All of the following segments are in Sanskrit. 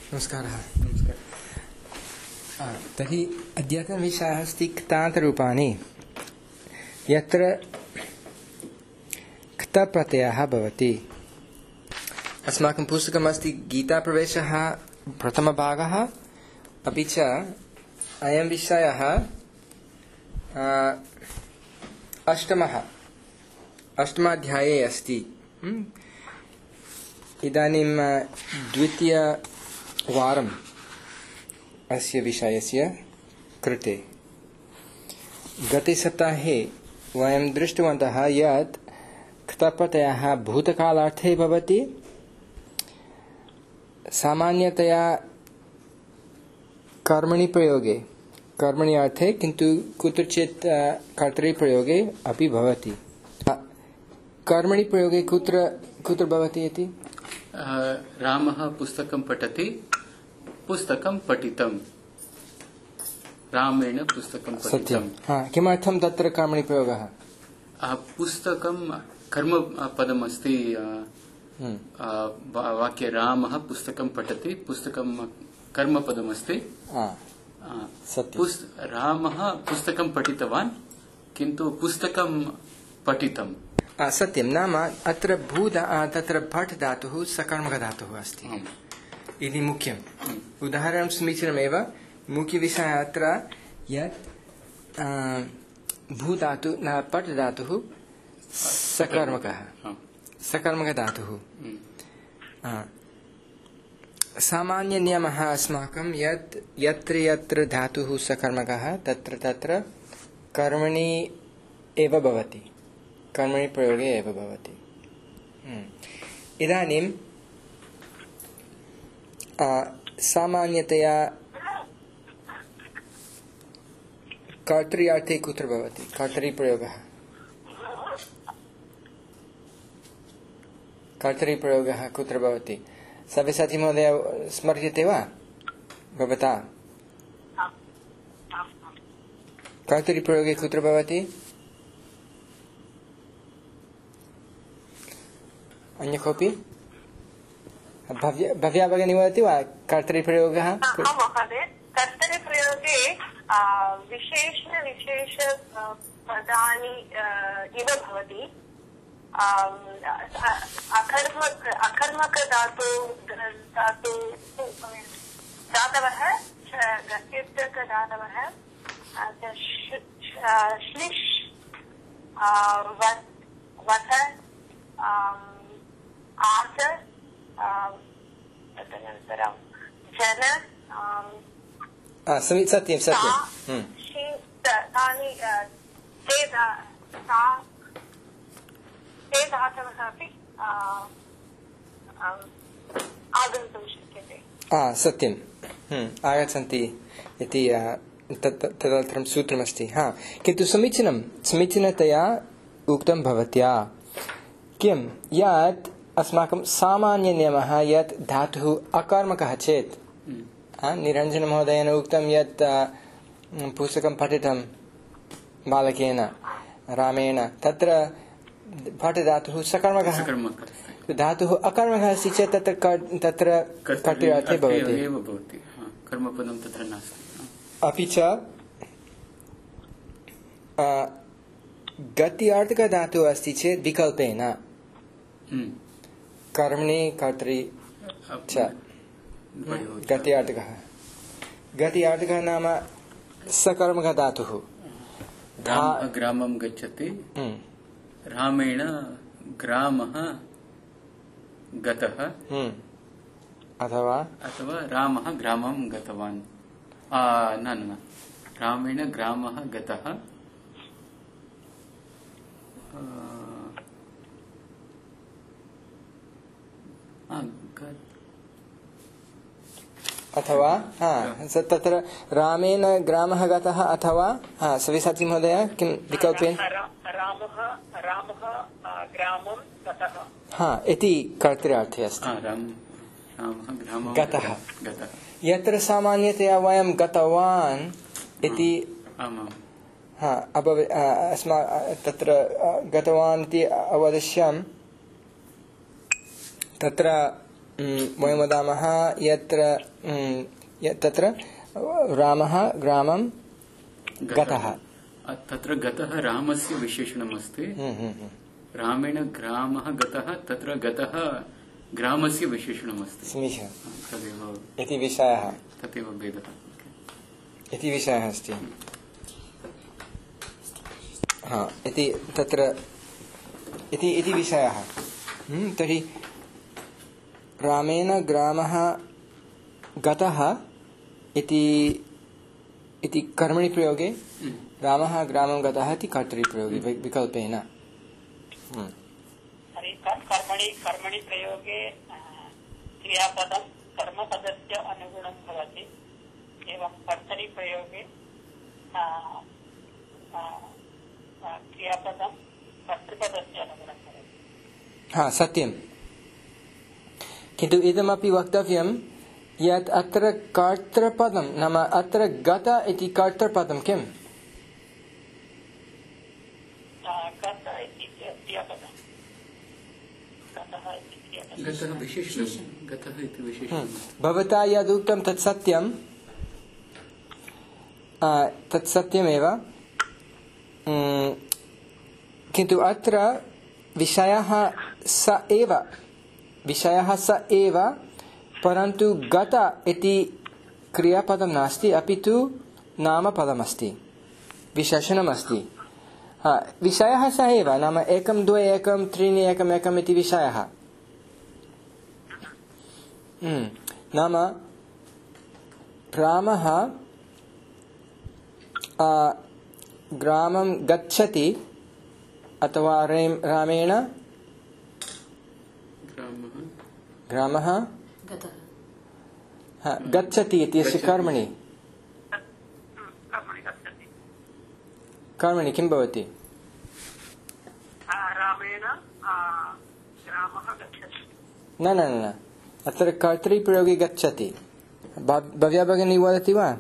नमस्कारः। तर्हि अद्यतनविषयः अस्ति क्तान्तरूपाणि, यत्र क्तप्रत्ययः भवति। अस्माकं पुस्तकमस्ति गीताप्रवेशः प्रथमभागः, अपि च अयं विषयः अष्टमाध्याये अस्ति। इदानीं द्वितीयवारम् अस्य विषयस्य कृते। गते सप्ताहे वयं दृष्टवन्तः यत् क्तप्रत्ययः भूतकालार्थे भवति, सामान्यतया कर्मणि प्रयोगे, कर्मणि अर्थे, किन्तु कुत्रचित् कर्तरिप्रयोगे अपि भवति। कर्मणि प्रयोगे कुत्र भवति इति? रामः पुस्तकं पठति, पुस्तकं पठितं। रामेण पुस्तकं पठितं। किमर्थं तत्र कर्मणि प्रयोगः? पुस्तकं कर्मपदमस्ति। वाक्ये रामः पुस्तकं पठति, पुस्तकं कर्मपदमस्ति। रामः पुस्तकं पठितवान्, किन्तु पुस्तकं पठितं। सत्यं, नाम अत्र तत्र भट् धातुः सकर्मकधातुः अस्ति इति मुख्यम्। उदाहरणं समीचीनमेव। मुख्यविषयः अत्र यत् भूधातु न पट् धातुः सकर्मकधातुः। सामान्यनियमः अस्माकं यत् यत्र यत्र धातुः सकर्मकः तत्र तत्र कर्मणि एव भवति, कर्मणि प्रयोगे एव भवति। इदानीं सामान्यतया कर्तर्यार्थे कुत्र भवति कर्तरिप्रयोगः? कर्तरिप्रयोगः कुत्र भवति? सव्यसाची महोदय स्मर्यते वा भवता? कर्तरिप्रयोगे कुत्र भवति? अन्य कोऽपि? भव्या भगिनी वदति वा कर्तरिप्रयोगः? महोदय, कर्तरिप्रयोगे विशेष पदानि इव भवति। अकर्मक धातवः, गत्यर्थक धातवः, श्लिष्, वथ, आस, तदनन्तरं जन, सत्यं ते धातवः अपि आगन्तुं शक्यते। सत्यं, आगच्छन्ति इति तदर्थं सूत्रमस्ति। किन्तु समीचीनतया उक्तं भवत्या। किं यत् अस्माकं सामान्यनियमः यत् धातुः अकर्मकः चेत्, निरञ्जनमहोदयेन उक्तं यत् पुस्तकं पठितं बालकेन रामेण, तत्र भट् धातुः सकर्मकः। धातुः अकर्मकः अस्ति चेत् तत्र कर्तर्यार्थे भवति। कर्मपदं तत्र नास्ति। अपि च गत्यार्थकधातुः अस्ति चेत् विकल्पेन कर्मणि कर्तरि च गत्यार्थकः नाम सकर्मकः धातुः। ग्रामं गच्छति, रामेण ग्रामः गतः, अथवा रामः ग्रामं गतवान्। न रामेण ग्रामः गतः, अथवा तत्र रामेण ग्रामः गतः, अथवा सव्यसाची महोदय किं विकल्पेन? रामः ग्रामं गतः इति कर्तर्यार्थे अस्ति। गतः, यत्र सामान्यतया वयं गतवान् इति तत्र गतवान् इति अवदिश्यं, तत्र वयं वदामः तत्र रामः ग्रामं गतः। तत्र गतः रामस्य विशेषणमस्ति। रामेण ग्रामः गतः, तत्र गतः ग्रामस्य विशेषणमस्ति। समीचीनं। तदेव इति विषयः। तदेव भेदः इति विषयः अस्ति। इति तत्र इति विषयः। तर्हि रामेण ग्रामः गतः इति कर्मणि प्रयोगे, रामः ग्रामं गतः इति कर्तरिप्रयोगे विकल्पेन। कर्मणि प्रयोगे क्रियापदं कर्मपदस्य अनुगुणं भवति, एवं कर्तरिप्रयोगे क्रियापदं कर्तृपदस्य अनुगुणं भवति। सत्यं। किन्तु इदमपि वक्तव्यं यत् अत्र कर्तृपदं नाम अत्र गत इति कर्तृपदं किम्? भवता यदुक्तं तत् सत्यं, तत् सत्यमेव, किन्तु अत्र विषयः स एव, परन्तु गत इति क्रियापदं नास्ति, अपि तु नामपदमस्ति, विशेषणमस्ति। विषयः स एव, नाम 1 2 1 3 1 1 इति विषयः। नाम रामः ग्रामं गच्छति अथवा रामेण ग्रामः गच्छति इत्यस्य कर्मणि किं भवति? रामेण ग्रामः गच्छति। न अत्र कर्तरिप्रयोगे गच्छति। भव्या भगिनी वदति वा?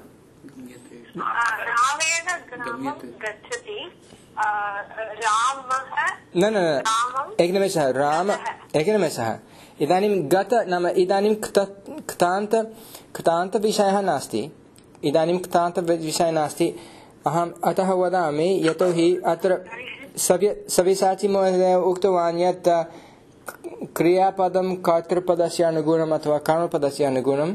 रामेण ग्रामं गच्छति, रामः न एकनिमेषः। इदानीं गत नाम इदानीं कृतान्तविषयः नास्ति, अहम् अतः वदामि यतोहि अत्र सव्यसाची महोदय उक्तवान् यत् क्रियापदं कर्तृपदस्य अनुगुणम् अथवा कर्मपदस्य अनुगुणम्।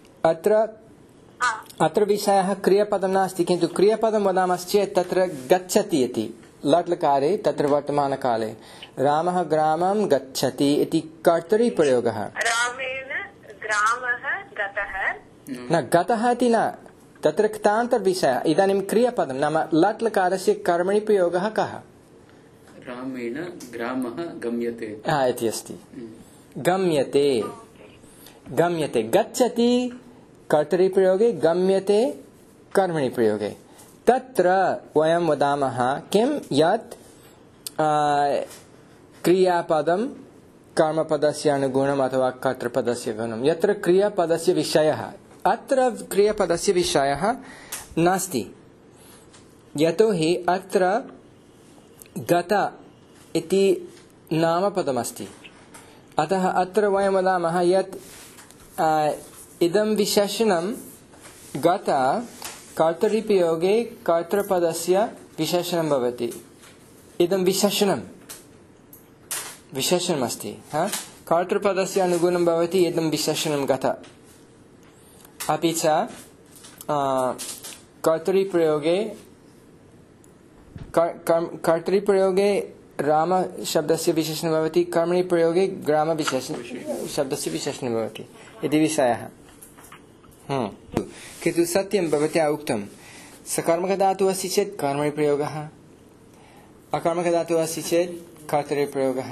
अत्र विषयः क्रियापदं नास्ति, किन्तु क्रियापदं वदामश्चेत् तत्र गच्छति इति लट्लकारे, तत्र वर्तमानकाले रामः ग्रामं गच्छति इति कर्तरिप्रयोगः। रामेण ग्रामः गतः, न गतः इति न, तत्र कृतान्तविषयः। इदानीं क्रियापदं नाम लट्लकारस्य कर्मणि प्रयोगः कः? रामेण ग्रामः गम्यते इति अस्ति। गम्यते गच्छति कर्तरिप्रयोगे, गम्यते कर्मणि प्रयोगे। तत्र वयं वदामः किं यत् क्रियापदं कर्मपदस्य अनुगुणम् अथवा कर्तृपदस्य गुणं। यत्र क्रियापदस्य विषयः, अत्र क्रियापदस्य विषयः नास्ति, यतोहि अत्र गत इति नामपदमस्ति। अतः अत्र वयं वदामः यत् इदं विशेषणं गत कर्तरिप्रयोगे कर्तृपदस्य विशेषणं भवति। इदं विशेषणमस्ति, कर्तृपदस्य अनुगुणं भवति इदं विशेषणं गत। अपि च कर्तरिप्रयोगे राम शब्दस्य विशेषणं भवति, कर्मणि प्रयोगे ग्राम शब्दस्य विशेषणं भवति इति विषयः। किन्तु सत्यं भवत्या उक्तं, सकर्मकधातुः अस्ति चेत् कर्मणि प्रयोगः, अकर्मकधातुः अस्ति चेत् कर्तरिप्रयोगः।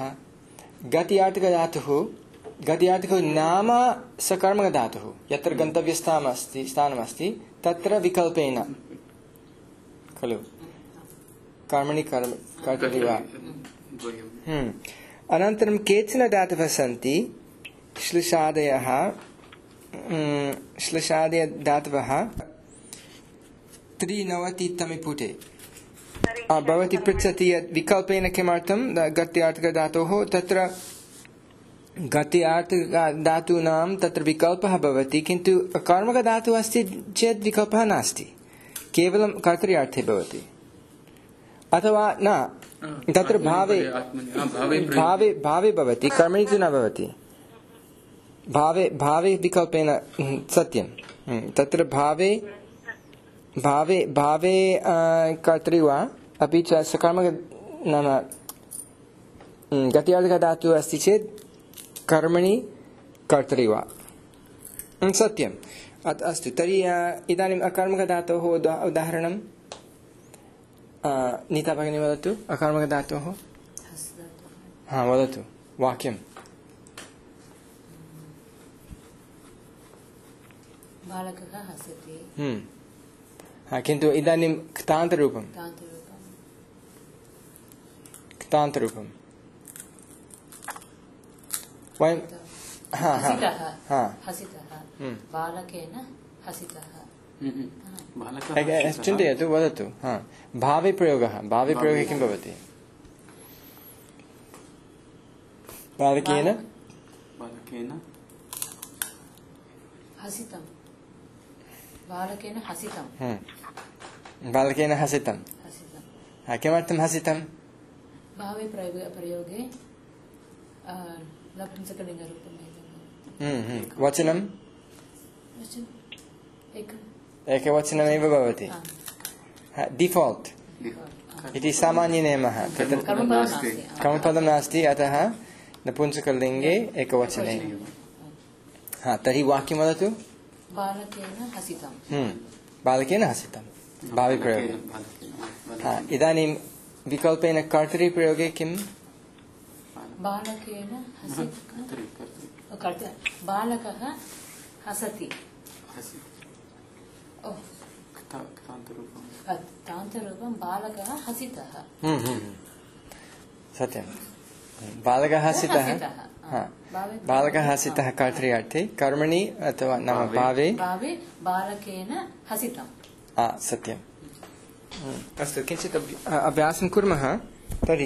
गत्यार्थकधातुः नाम सकर्मकधातुः, यत्र गन्तव्यस्थानमस्ति तत्र विकल्पेन खलु कर्मणि कर्तरि वा। अनन्तरं केचन धातवः सन्ति श्लेषादयधातवः 93तमे पुटे। भवती पृच्छति यत् विकल्पेन किमर्थं गत्यार्थकधातोः, तत्र गत्यात् धातूनां तत्र विकल्पः भवति, किन्तु कर्मकधातुः अस्ति चेत् विकल्पः नास्ति, केवलं कर्तृयार्थे भवति। अथवा न, तत्र भावे भावे भवति, कर्मणि तु न भवति। भावे विकल्पेन सत्यं, तत्र भावे कर्तृवा, अपि च सकर्मक नाम गत्यार्थधातुः अस्ति चेत् कर्मणि कर्तृवा सत्यम्। अस्तु, तर्हि इदानीम् अकर्मकधातोः उदाहरणं नीता भगिनी वदतु। अकर्मकधातोः वदतु वाक्यं। बालकः हसति। किन्तु इदानीं क्तान्तरूपं वयं बालकेन हसितः। चिन्तयतु, वदतु। भावे प्रयोगः किं भवति? बालकेन हसितं। बालकेन हसितं। किमर्थं हसितं? भावे प्रयोगे नपुंसकलिङ्गरूपं। वचनं एकवचनमेव भवति। डिफाल्ट् इति सामान्यनियमः। कर्मपदं नास्ति, अतः नपुंसकलिङ्गे एकवचने। तर्हि वाक्यं वदतु। बालकेन हसितं भावे प्रयोगे। इदानीं विकल्पेन कर्तृप्रयोगे किं? बालकेन बालकः हसति। क्तान्तरूपं बालकः हसितः। सत्यं, बालकः हसितः। बालकः हसितः कर्तृयार्थे, कर्मणि अथवा नाम भावे बालकेन हसितं। सत्यम्। अस्तु, किञ्चित् अभ्यासं कुर्मः। तर्हि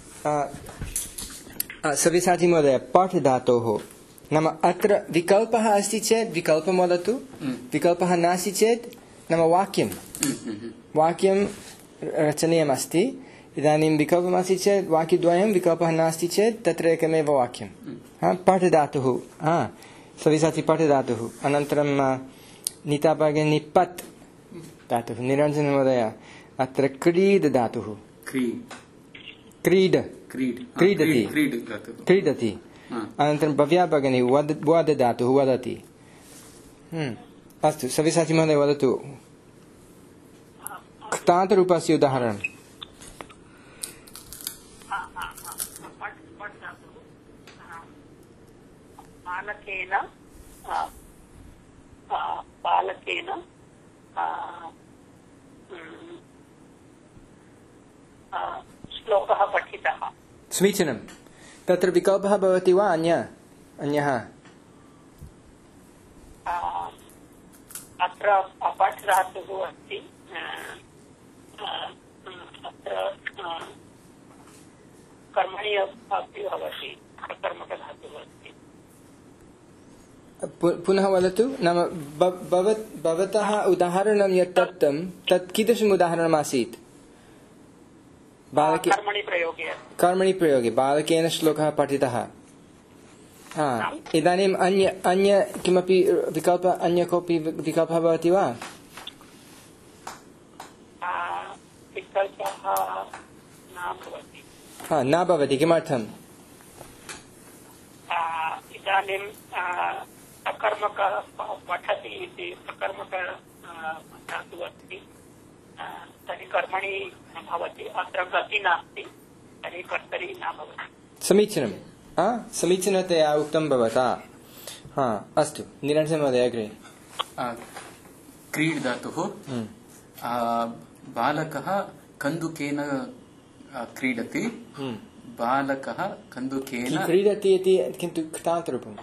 सव्यसाची महोदय, पठ् धातोः नाम अत्र विकल्पः अस्ति चेत् विकल्पं वदतु, विकल्पः नास्ति चेत् नाम वाक्यं रचनीयमस्ति। इदानीं विकल्पमस्ति चेत् वाक्यद्वयं, विकल्पः नास्ति चेत् तत्र एकमेव वाक्यं। पठ् धातुः, सव्यसाची पठ् धातुः। अनन्तरं नीता भगिनी पत् धातुः। निरञ्जन महोदय अत्र क्रीड धातुः। क्रीडति। अनन्तरं भव्या भगिनी वद धातुः, वदति। अस्तु, सव्यसाची महोदय वदतु क्तान्तरूपस्य उदाहरणं। श्लोकः पठितः। समीचीनं। तत्र विकल्पः भवति वा अन्यः? अत्र अपठ् धातुः अस्ति, अत्र कर्मणि अपि भवति, कर्मकधातुः अस्ति। पुनः वदतु। नाम भवतः उदाहरणं यत् दत्तं तत् कीदृशम् उदाहरणमासीत्? कर्मणि प्रयोगे बालकेन श्लोकः पठितः। इदानीम् अन्य किमपि विकल्प, अन्य कोऽपि विकल्पः भवति वा? विकल्पः न भवति। किमर्थम्? इदानीं सकर्मकः पठति इति सकर्मकः धातुः अस्ति, तर्हि कर्मणि भवति। अत्र गति नास्ति, तर्हि कर्तरि न भवति। समीचीनं। समीचीनतया उक्तं भवता। अस्तु, निरञ्जन महोदय अग्रे। क्रीड धातुः। बालकः कन्दुकेन क्रीडति। बालकः कन्दुकेन क्रीडति इति किन्तु क्तान्तरूपं।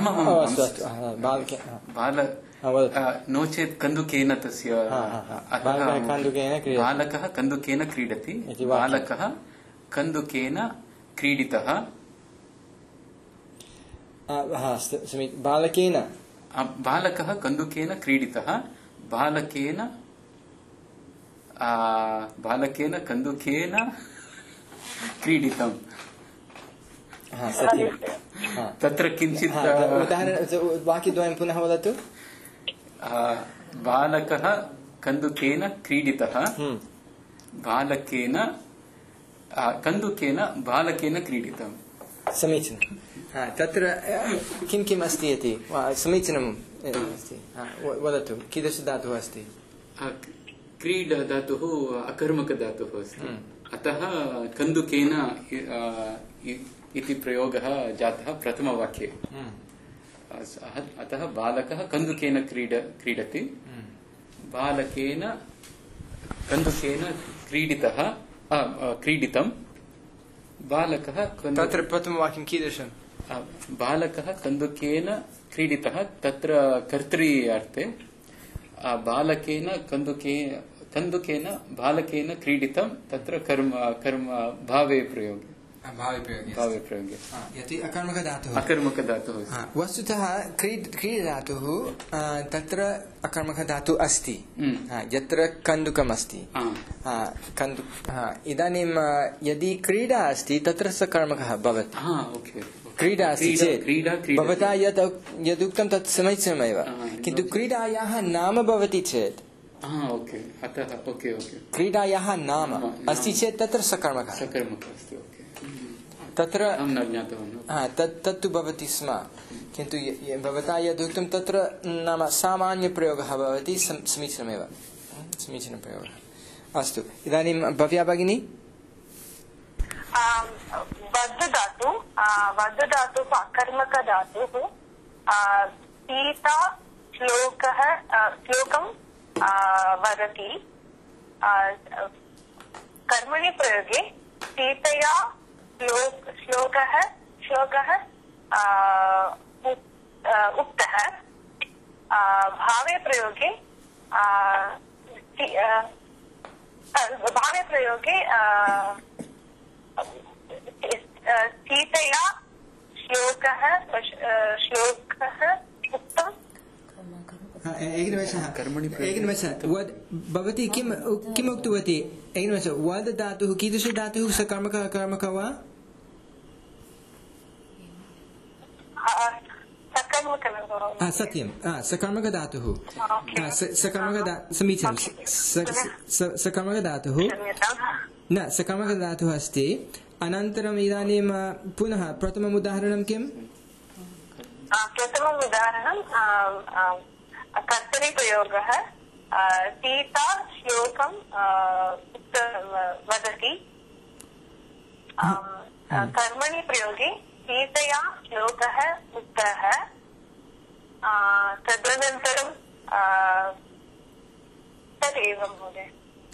नो चेत् कन्दुकेन तस्य बालकः कन्दुकेन क्रीडति। बालकः कन्दुकेन क्रीडितः। बालकेन बालकः कन्दुकेन क्रीडितः बालकेन कन्दुकेन क्रीडितम् सत्यं तत्र किञ्चित् वाक्यद्वयं पुनः वदतु बालकः कन्दुकेन क्रीडितः कन्दुकेन बालकेन क्रीडितम् समीचीनं तत्र किं किम् अस्ति इति समीचीनम् अस्ति वदतु कीदृशधातुः अस्ति क्रीड धातुः अकर्मकधातुः अस्ति अतः कन्दुकेन इति प्रयोगः जातः प्रथमवाक्ये अतः बालकः कन्दुकेन क्रीडति बालकेन कन्दुकेन क्रीडितं बालकः तत्र प्रथमवाक्यं कीदृशं बालकः कन्दुकेन क्रीडितः तत्र कर्तृ अर्थे बालकेन कन्दुकेन बालकेन क्रीडितं तत्र कर्म भावे प्रयोगे यदि अकर्मकधातुः वस्तुतः क्रीडधातुः तत्र अकर्मकधातुः अस्ति यत्र कन्दुकम् अस्ति इदानीं यदि क्रीडा अस्ति तत्र सकर्मकः भवति क्रीडा अस्ति चेत् भवता यदुक्तं तत् समीचीनमेव किन्तु क्रीडायाः नाम भवति चेत् क्रीडायाः नाम अस्ति चेत् तत्र सकर्मकः तत्र तत्तु भवति स्म किन्तु भवता यदुक्तं तत्र नाम सामान्यप्रयोगः भवति समीचीनमेव समीचीनप्रयोगः अस्तु इदानीं भव्या भगिनी वद्धधातुः अकर्मकधातुः सीता श्लोकं वदति कर्मणि प्रयोगे सीतया श्लोकः उक्तः भावे प्रयोगे सीतया श्लोकः उक्तम् एकनिमेषः भवती किम् उक्तवती एकनिमेषः वद धातुः कीदृशधातुः सकर्मकः अकर्मकः वा सत्यं सकर्मकधातुः समीचीनं सकर्मकधातुः न सकर्मकधातुः अस्ति अनन्तरम् इदानीं पुनः प्रथमम् उदाहरणं किम् प्रथमम् उदाहरणं कर्तरिप्रयोगः सीता श्लोकं वदति कर्मणि प्रयोगे सीतया श्लोकः उक्तः तदनन्तरं तदेव महोदय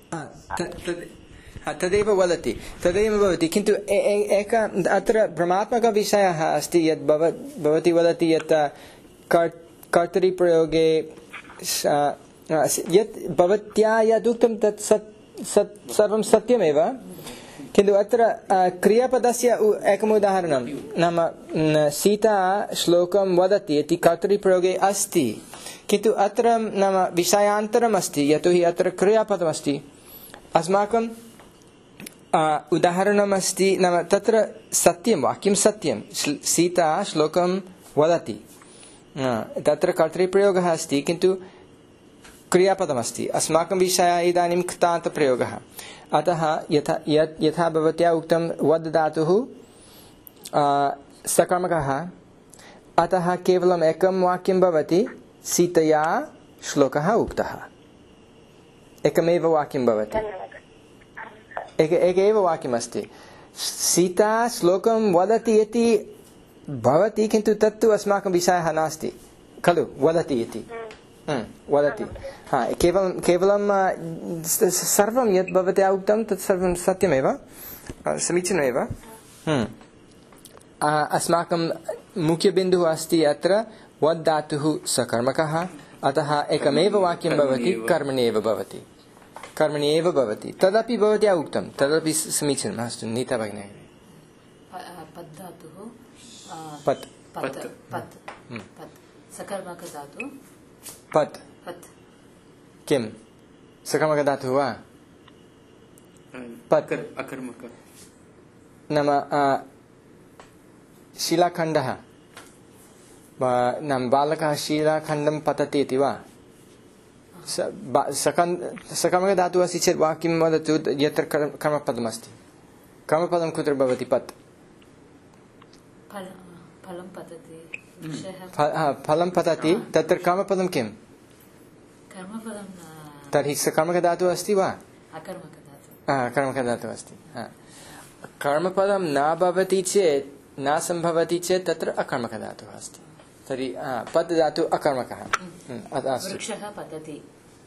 तदेव वदति तदेव भवति किन्तु अत्र भ्रमात्मकविषयः अस्ति यत् भवती वदति यत् कर्तरिप्रयोगे यत् भवत्या यदुक्तं तत् सर्वं सत्यमेव किन्तु अत्र क्रियापदस्य एकम् उदाहरणं नाम सीता श्लोकं वदति इति कर्तरिप्रयोगे अस्ति किन्तु अत्र नाम विषयान्तरम् अस्ति यतोहि अत्र क्रियापदमस्ति अस्माकं उदाहरणमस्ति नाम तत्र सत्यं वाक्यं सत्यं सीता श्लोकं वदति तत्र कर्तरिप्रयोगः अस्ति किन्तु क्रियापदमस्ति अस्माकं विषयः इदानीं क्तान्तप्रयोगः अतः यथा भवत्या उक्तं वद् धातुः सकर्मकः अतः केवलम् एकं वाक्यं भवति सीतया श्लोकः उक्तः एकमेव वाक्यं भवति एकैव वाक्यमस्ति सीता श्लोकं वदति इति भवति किन्तु तत्तु अस्माकं विषयः नास्ति खलु वदति इति वदति केवलं सर्वं यत् भवत्या उक्तं तत् सर्वं सत्यमेव समीचीनमेव अस्माकं मुख्यबिन्दुः अस्ति अत्र वद् धातुः सकर्मकः अतः एकमेव वाक्यं भवति कर्मणि एव भवति तदपि भवत्या उक्तं तदपि समीचीनम् अस्तु नीता भगिनी पत् पत् पत् सकर्मकधातु पत् पत् किं सकर्मकधातुः वा पत् अकर्मक नाम शिलाखण्डः नाम बालकः शिलाखण्डं पतति इति वा सकर्मकधातुः अस्ति चेत् वाक्यं वदतु यत्र कर्मपदमस्ति कर्मपदं कुत्र भवति पत् फलं पतति फलं पतति तत्र कर्मपदं किं कर्मपदं तर्हि सकर्मकधातुः अस्ति वा अकर्मकधातु कर्मकधातुः अस्ति कर्मपदं न भवति चेत् न सम्भवति चेत् तत्र अकर्मकधातुः अस्ति तर्हि पत् धातुः अकर्मकः वृक्षः पतति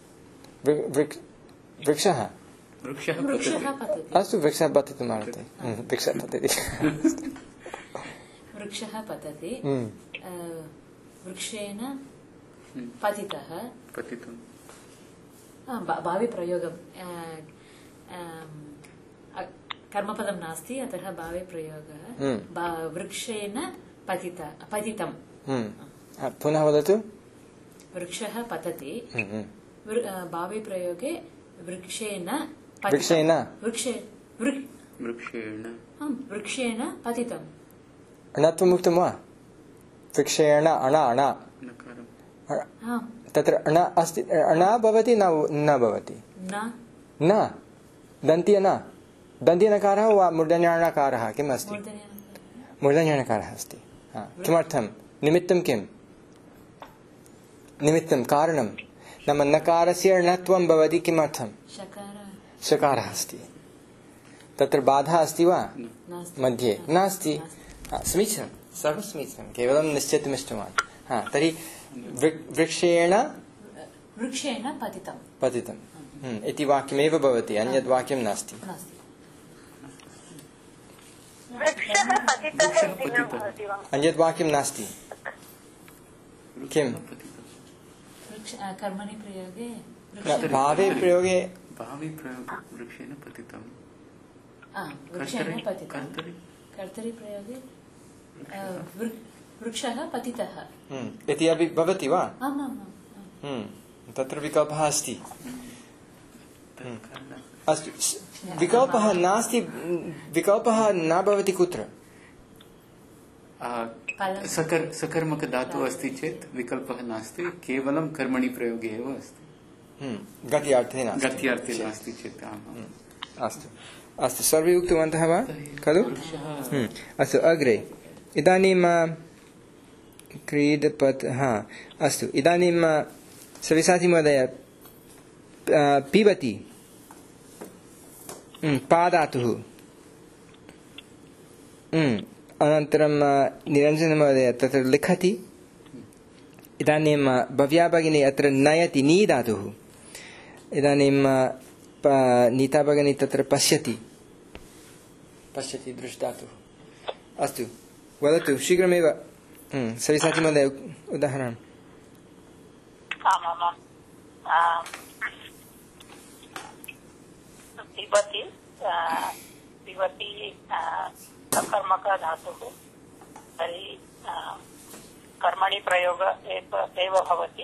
वृक्षः पतति अस्तु वृक्षः पतितुम् अर्हति वृक्षः पतति वृक्षः पतति वृक्षेण पतितः पतितुं भाविप्रयोगं कर्मपदं नास्ति अतः भाविप्रयोगः वृक्षेण पतितं पुनः वदतु वृक्षः पतति भाविप्रयोगे वृक्षेण वृक्षेण पतितम् अणत्वम् उक्तं वा वृक्षेण तत्र अण अस्ति अण भवति न भवति न दन्त्यनकारः वा मूर्धन्यणकारः किम् अस्ति मूर्धन्यणकारः अस्ति किमर्थं निमित्तं किं निमित्तं कारणं नाम नकारस्य णत्वं भवति किमर्थं शकारः अस्ति तत्र बाधा अस्ति वा मध्ये नास्ति समीचीनं सर्वं समीचीनं केवलं निश्चयितुमिष्टवान् तर्हि वृक्षेण पतितम् इति वाक्यमेव भवति अन्यद् वाक्यं नास्ति अन्यद् वाक्यं नास्ति किम् कर्मणि प्रयोगे भावे प्रयोगे वृक्षेण पतितं कर्तरि प्रयोगे वृक्षः पतितः इति अपि भवति वा तत्र विकल्पः अस्ति अस्तु विकल्पः नास्ति विकल्पः न भवति कुत्र सकर्मकधातुः अस्ति चेत् विकल्पः नास्ति केवलं कर्मणि प्रयोगे एव अस्ति गत्यार्थे नास्ति चेत् अस्तु अस्तु सर्वे उक्तवन्तः वा खलु अस्तु अग्रे इदानीं क्रीडपत् अस्तु इदानीं सविसाचि महोदय पिबति पादातुः अनन्तरं निरञ्जनमहोदय तत्र लिखति इदानीं भव्या भगिनी अत्र नयति नी धातुः इदानीं नीता भगिनी तत्र पश्यति दृष्टातुः अस्तु वदतु शीघ्रमेव सविसाचि महोदय उदाहरणं पिबति सकर्मकधातुः तर्हि कर्मणि प्रयोग एव भवति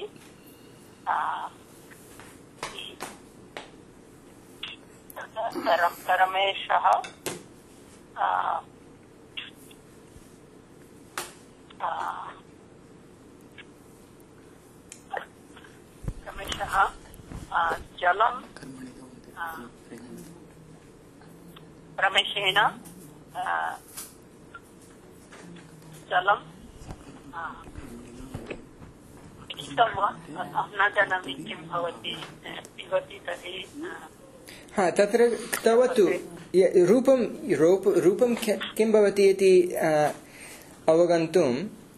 रमेशः जलं रमेशेन जलं न जानामि किं भवति पिबति तर्हि तत्र क्तवतु रूपं किं भवति इति अवगन्तुं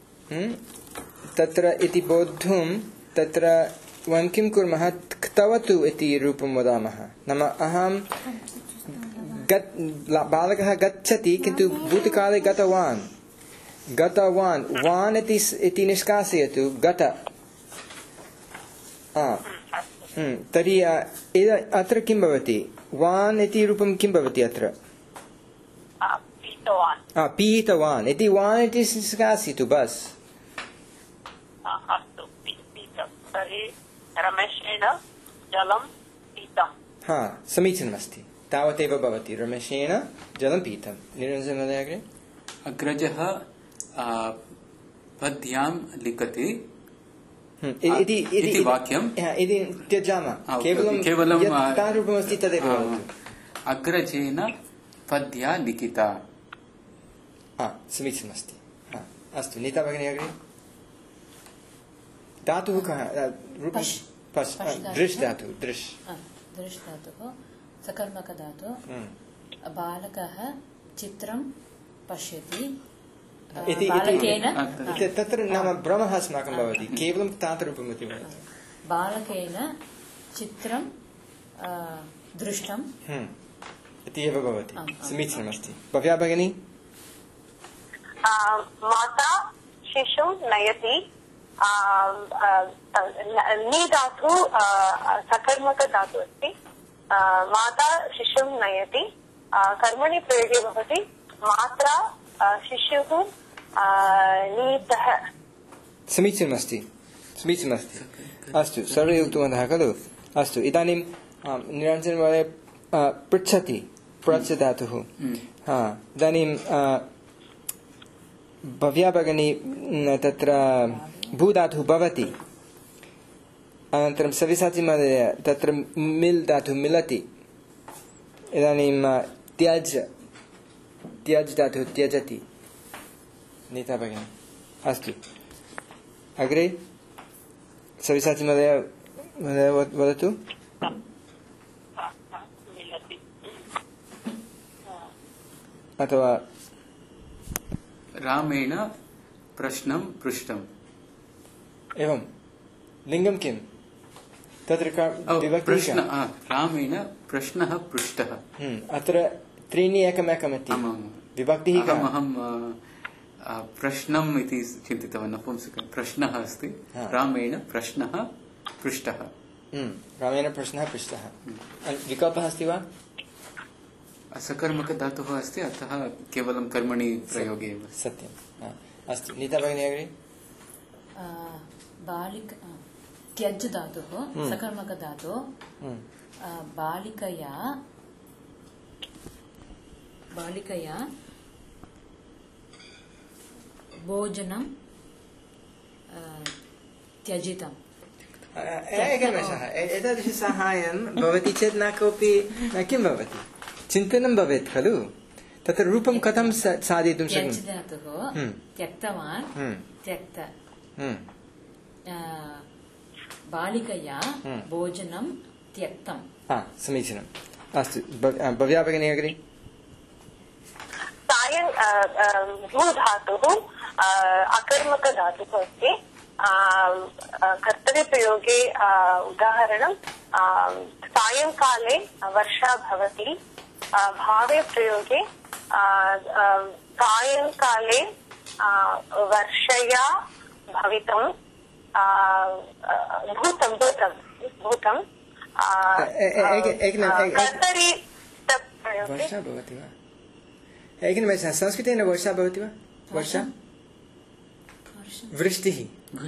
तत्र इति बोद्धुं तत्र वयं किं कुर्मः क्तवतु इति रूपं वदामः नाम अहं बालकः गच्छति किन्तु भूतकाले गतवान् वान् इति निष्कासयतु गत तर्हि अत्र किं भवति वान् इति रूपं किं भवति अत्र पीतवान् पीतवान् इति वान् इति निष्कासयतु बस् अस्तु पीतं तर्हि रमेशेन जलं पीतं समीचीनमस्ति तावदेव भवति रमेशेन जलं पीतं निरञ्जनमहोदय अग्रे अग्रजः पद्यां लिखति इति वाक्यं इति त्यजामः केवलं यत् रूपमस्ति तदेव भवतु अग्रजेन पद्या लिखिता समीचीनमस्ति अस्तु नीता भगिनी अग्रे धातुः कः दृश् धातुः दृश् धातुः सकर्मकधातुः बालकः चित्रं पश्यति बालकेन तत्र नाम भ्रमः अस्माकं भवति केवलं तान्तरूपमिति भवति बालकेन चित्रं दृष्टम् इति एव भवति समीचीनमस्ति भव्या भगिनी माता शिशुं नयति नी धातु सकर्मक धातु अस्ति माता शिशुं नयति कर्मणि प्रयोगे भवति मात्रा शिशुः नीतः समीचीनमस्ति अस्तु सर्वे उक्तवन्तः खलु अस्तु इदानीं निरञ्जनमहोदय पृच्छति प्रच्छ धातुः इदानीं भव्या भगिनी तत्र भूधातुः भवति अनन्तरं सव्यसाची महोदय तत्र मिल् धातुः मिलति इदानीं त्यज धातुः त्यजति नीता भगिनी अस्तु अग्रे सव्यसाची महोदय वदतु अथवा रामेण प्रश्नं पृष्टम् एवं लिङ्गं किं तत्र रामेण प्रश्नः पृष्टः अत्र त्रीणि एकमेकमिति विभक्तिः अहं प्रश्नम् इति चिन्तितवान् नपुंसकं प्रश्नः अस्ति रामेण प्रश्नः पृष्टः विकल्पः अस्ति वा सकर्मकधातुः अस्ति अतः केवलं कर्मणि प्रयोगे एव सत्यम् अस्तु नीता भगिनी अग्रे त्यज धातुः सकर्मकधातुः बालिकया भोजनं त्यजितम् एकनिमेषः एतादृश साहाय्यं भवति चेत् न कोऽपि किं भवति चिन्तनं भवेत् खलु तत्र रूपं कथं साधयितुं शक्नुमः त्यक्तवान् त्यक्त बालिकया भोजनं त्यक्तं समीचीनम् अस्तु भव्या भगिनी अग्रे भूधातुः अकर्मकधातुः अस्ति कर्तरिप्रयोगे उदाहरणं सायंकाले वर्षा भवति भावे प्रयोगे सायंकाले वर्षया भवितं भूतं कर्तरि वर्षा भवति वा एकनिमेषः संस्कृतेन वर्षा भवति वा वर्षा वृष्टिः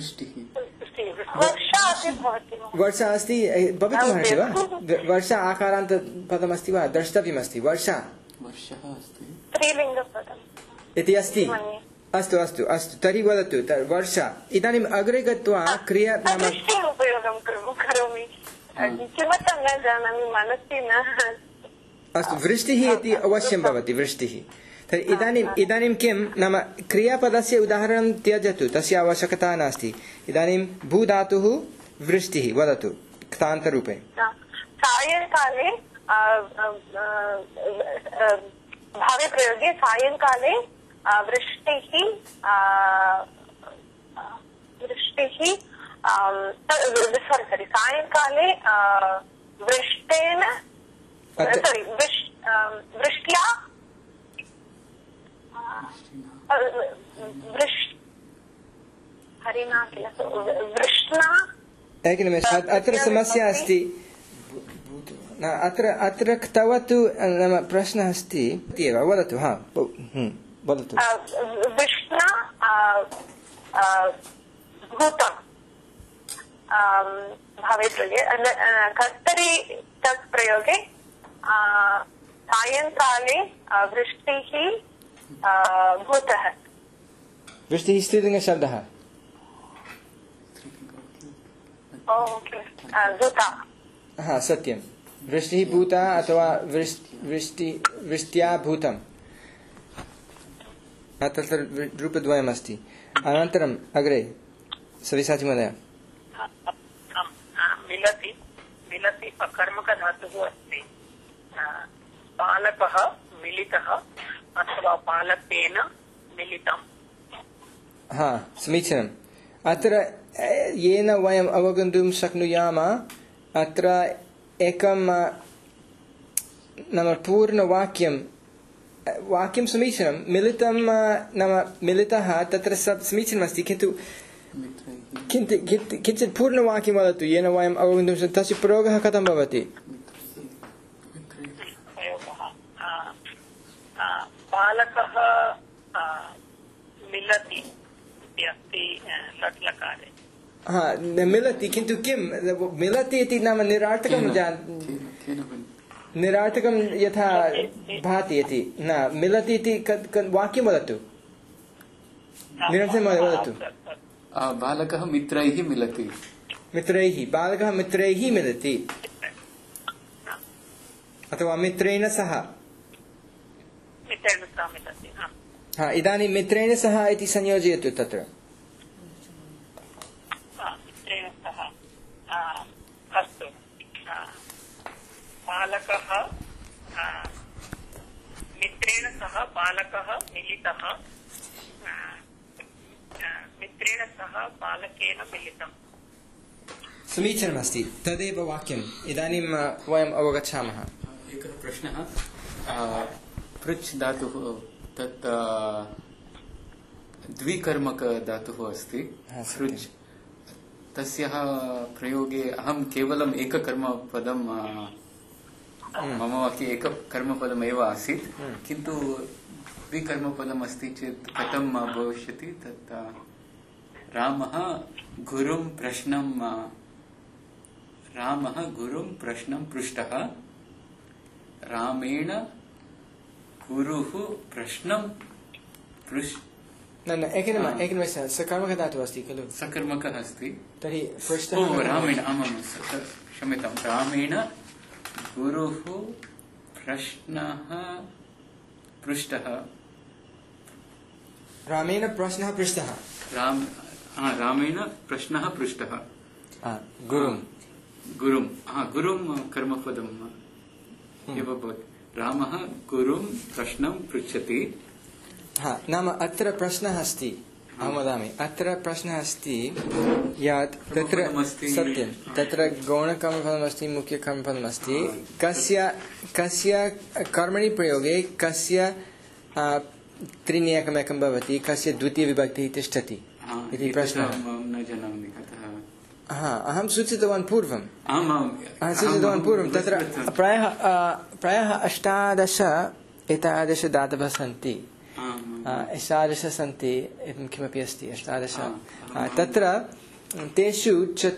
वर्षा अस्ति भवितुमर्हति वा वर्षा आकारान्त पदमस्ति वा द्रष्टव्यमस्ति वर्षा इति अस्ति अस्तु अस्तु अस्तु तर्हि वदतु वर्षा इदानीम् अग्रे गत्वा क्रिया नाम उपयोगं करोमि किमर्थं न जानामि मनसि न अस्तु वृष्टिः इति अवश्यं भवति वृष्टिः तर्हि इदानीं किं नाम क्रियापदस्य उदाहरणं त्यजतु तस्य आवश्यकता नास्ति इदानीं भूधातुः वृष्टिः वदतु क्तान्तरूपे सायंकाले भावे प्रयोगे सायंकाले वृष्टिः सायंकाले वृष्टेन वृष्ट्या एकनिमेषः अत्र समस्या अस्ति न अत्र तव तु नाम प्रश्नः अस्ति एव वदतु वदतु विष्णु भूतं भवेत् कर्तरि तत् प्रयोगे सायंकाले वृष्टिः भूतः वृष्टिः स्त्रीलिङ्गशब्दः सत्यं वृष्टिः भूता अथवा वृष्ट्या भूतम् तत्र रूपद्वयमस्ति अनन्तरम् अग्रे सविसाचि महोदय मिलति मिलति कर्मकधातुः अस्ति पालकः मिलितः अथवा पालकेन मिलितम् समीचीनम् अत्र येन वयम् अवगन्तुं शक्नुयाम अत्र एकं नाम पूर्णवाक्यं समीचीनं मिलितं नाम मिलितः तत्र समीचीनमस्ति किन्तु किञ्चित् पूर्णवाक्यं वदतु येन वयम् अवगन्तुं शक्नुमः तस्य प्रयोगः कथं भवति पालकः मिलति इति अस्ति लट्लकारे मिलति किन्तु किं मिलति इति नाम निरार्थकं यथा भाति इति न मिलति इति वाक्यं वदतु निरञ्जन महोदय वदतु बालकः मित्रैः मिलति बालकः मित्रैः मिलति अथवा मित्रेण सह मिलति इदानीं मित्रेण सह इति संयोजयतु तत्र मित्रेण सह अस्तु बालकः मित्रेण सह बालकः मिलितः मित्रेण सह बालकेन मिलितम् समीचीनमस्ति तदेव वाक्यम् इदानीं वयम् अवगच्छामः एकः प्रश्नः पृच् धातुः तत् द्विकर्मक धातुः अस्ति पृच् तस्याः प्रयोगे अहं केवलम् एककर्मपदं मम वाक्ये एककर्मपदमेव आसीत् किन्तु द्विकर्मपदम् अस्ति चेत् कथं भविष्यति तत् रामः गुरुं प्रश्नं पृष्टः रामेण गुरुः प्रश्नं एकनिमेषः सकर्मकः धातुः अस्ति खलु सकर्मकः अस्ति तर्हि पृष्टः रामेण क्षम्यतां रामेण गुरुः प्रश्नः पृष्टः रामेण प्रश्नः पृष्टः रामेण प्रश्नः पृष्टः गुरुं कर्मपदम् एव भवति रामः गुरुं प्रश्नं पृच्छति नाम अत्र प्रश्नः अस्ति अहं वदामि अत्र प्रश्नः अस्ति यत् तत्र सत्यं तत्र गौणकर्मफलमस्ति मुख्यकर्मफलमस्ति कस्य कर्मणि प्रयोगे कस्य त्रीणि एकमेकं भवति कस्य द्वितीयविभक्तिः तिष्ठति इति प्रश्नः अहं सूचितवान् पूर्वं तत्र प्रायः 18 एतादृश धातवः सन्ति 18 सन्ति किमपि अस्ति 18 तत्र तेषु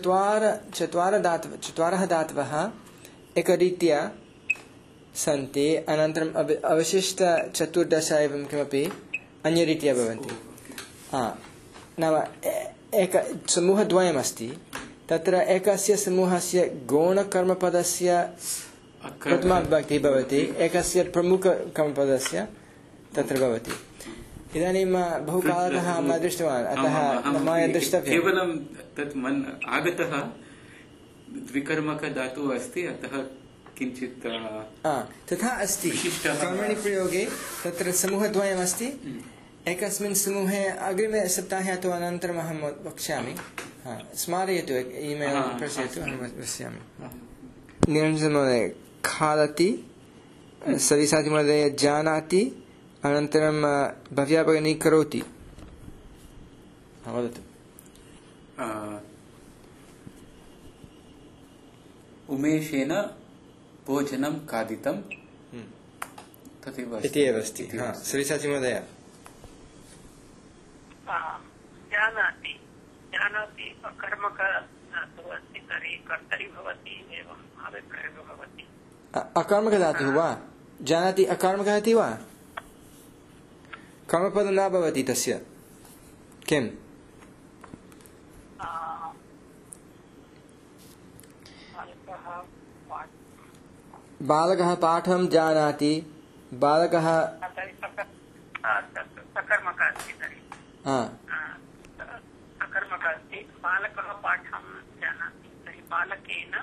चत्वारः धातवः एकरीत्या सन्ति अनन्तरम् अवशिष्ट 14 एवं किमपि अन्यरीत्या भवन्ति नाम एक समूहद्वयमस्ति तत्र एकस्य समूहस्य गौणकर्मपदस्य प्रथमा विभक्तिः भवति एकस्य प्रमुखकर्मपदस्य तत्र भवति इदानीं बहुकालतः अहं न दृष्टवान् अतः मया द्रष्टव्यं केवलं तत् आगतः द्विकर्मकधातुः अस्ति अतः किञ्चित् तथा अस्ति कर्मणि प्रयोगे तत्र समूहद्वयमस्ति एकस्मिन् समूहे अग्रिमे सप्ताहे अथवा अनन्तरम् अहं वक्ष्यामि स्मारयतु ईमेल् प्रेषयतु अहं वक्ष्यामि निरञ्जनमहोदय खादति सविसाचिमहोदय जानाति अनन्तरं भव्या भगिनी करोति वदतु उमेशेन भोजनं खादितं तथैव इति एव अस्ति। सविताजी महोदय। जानाति जानाति अकर्मकधातुः अस्ति तर्हि कर्तरि भवति एवं भावप्रयोगः भवति। अकर्मकधातुः वा? जानाति अकर्मकः इति वा? कर्मपदं न भवति तस्य। किम्? बालकः पाठं जानाति। बालकः सकर्मकः अस्ति तर्हि सकर्मकः अस्ति। बालकः पाठं जानाति तर्हि बालकेन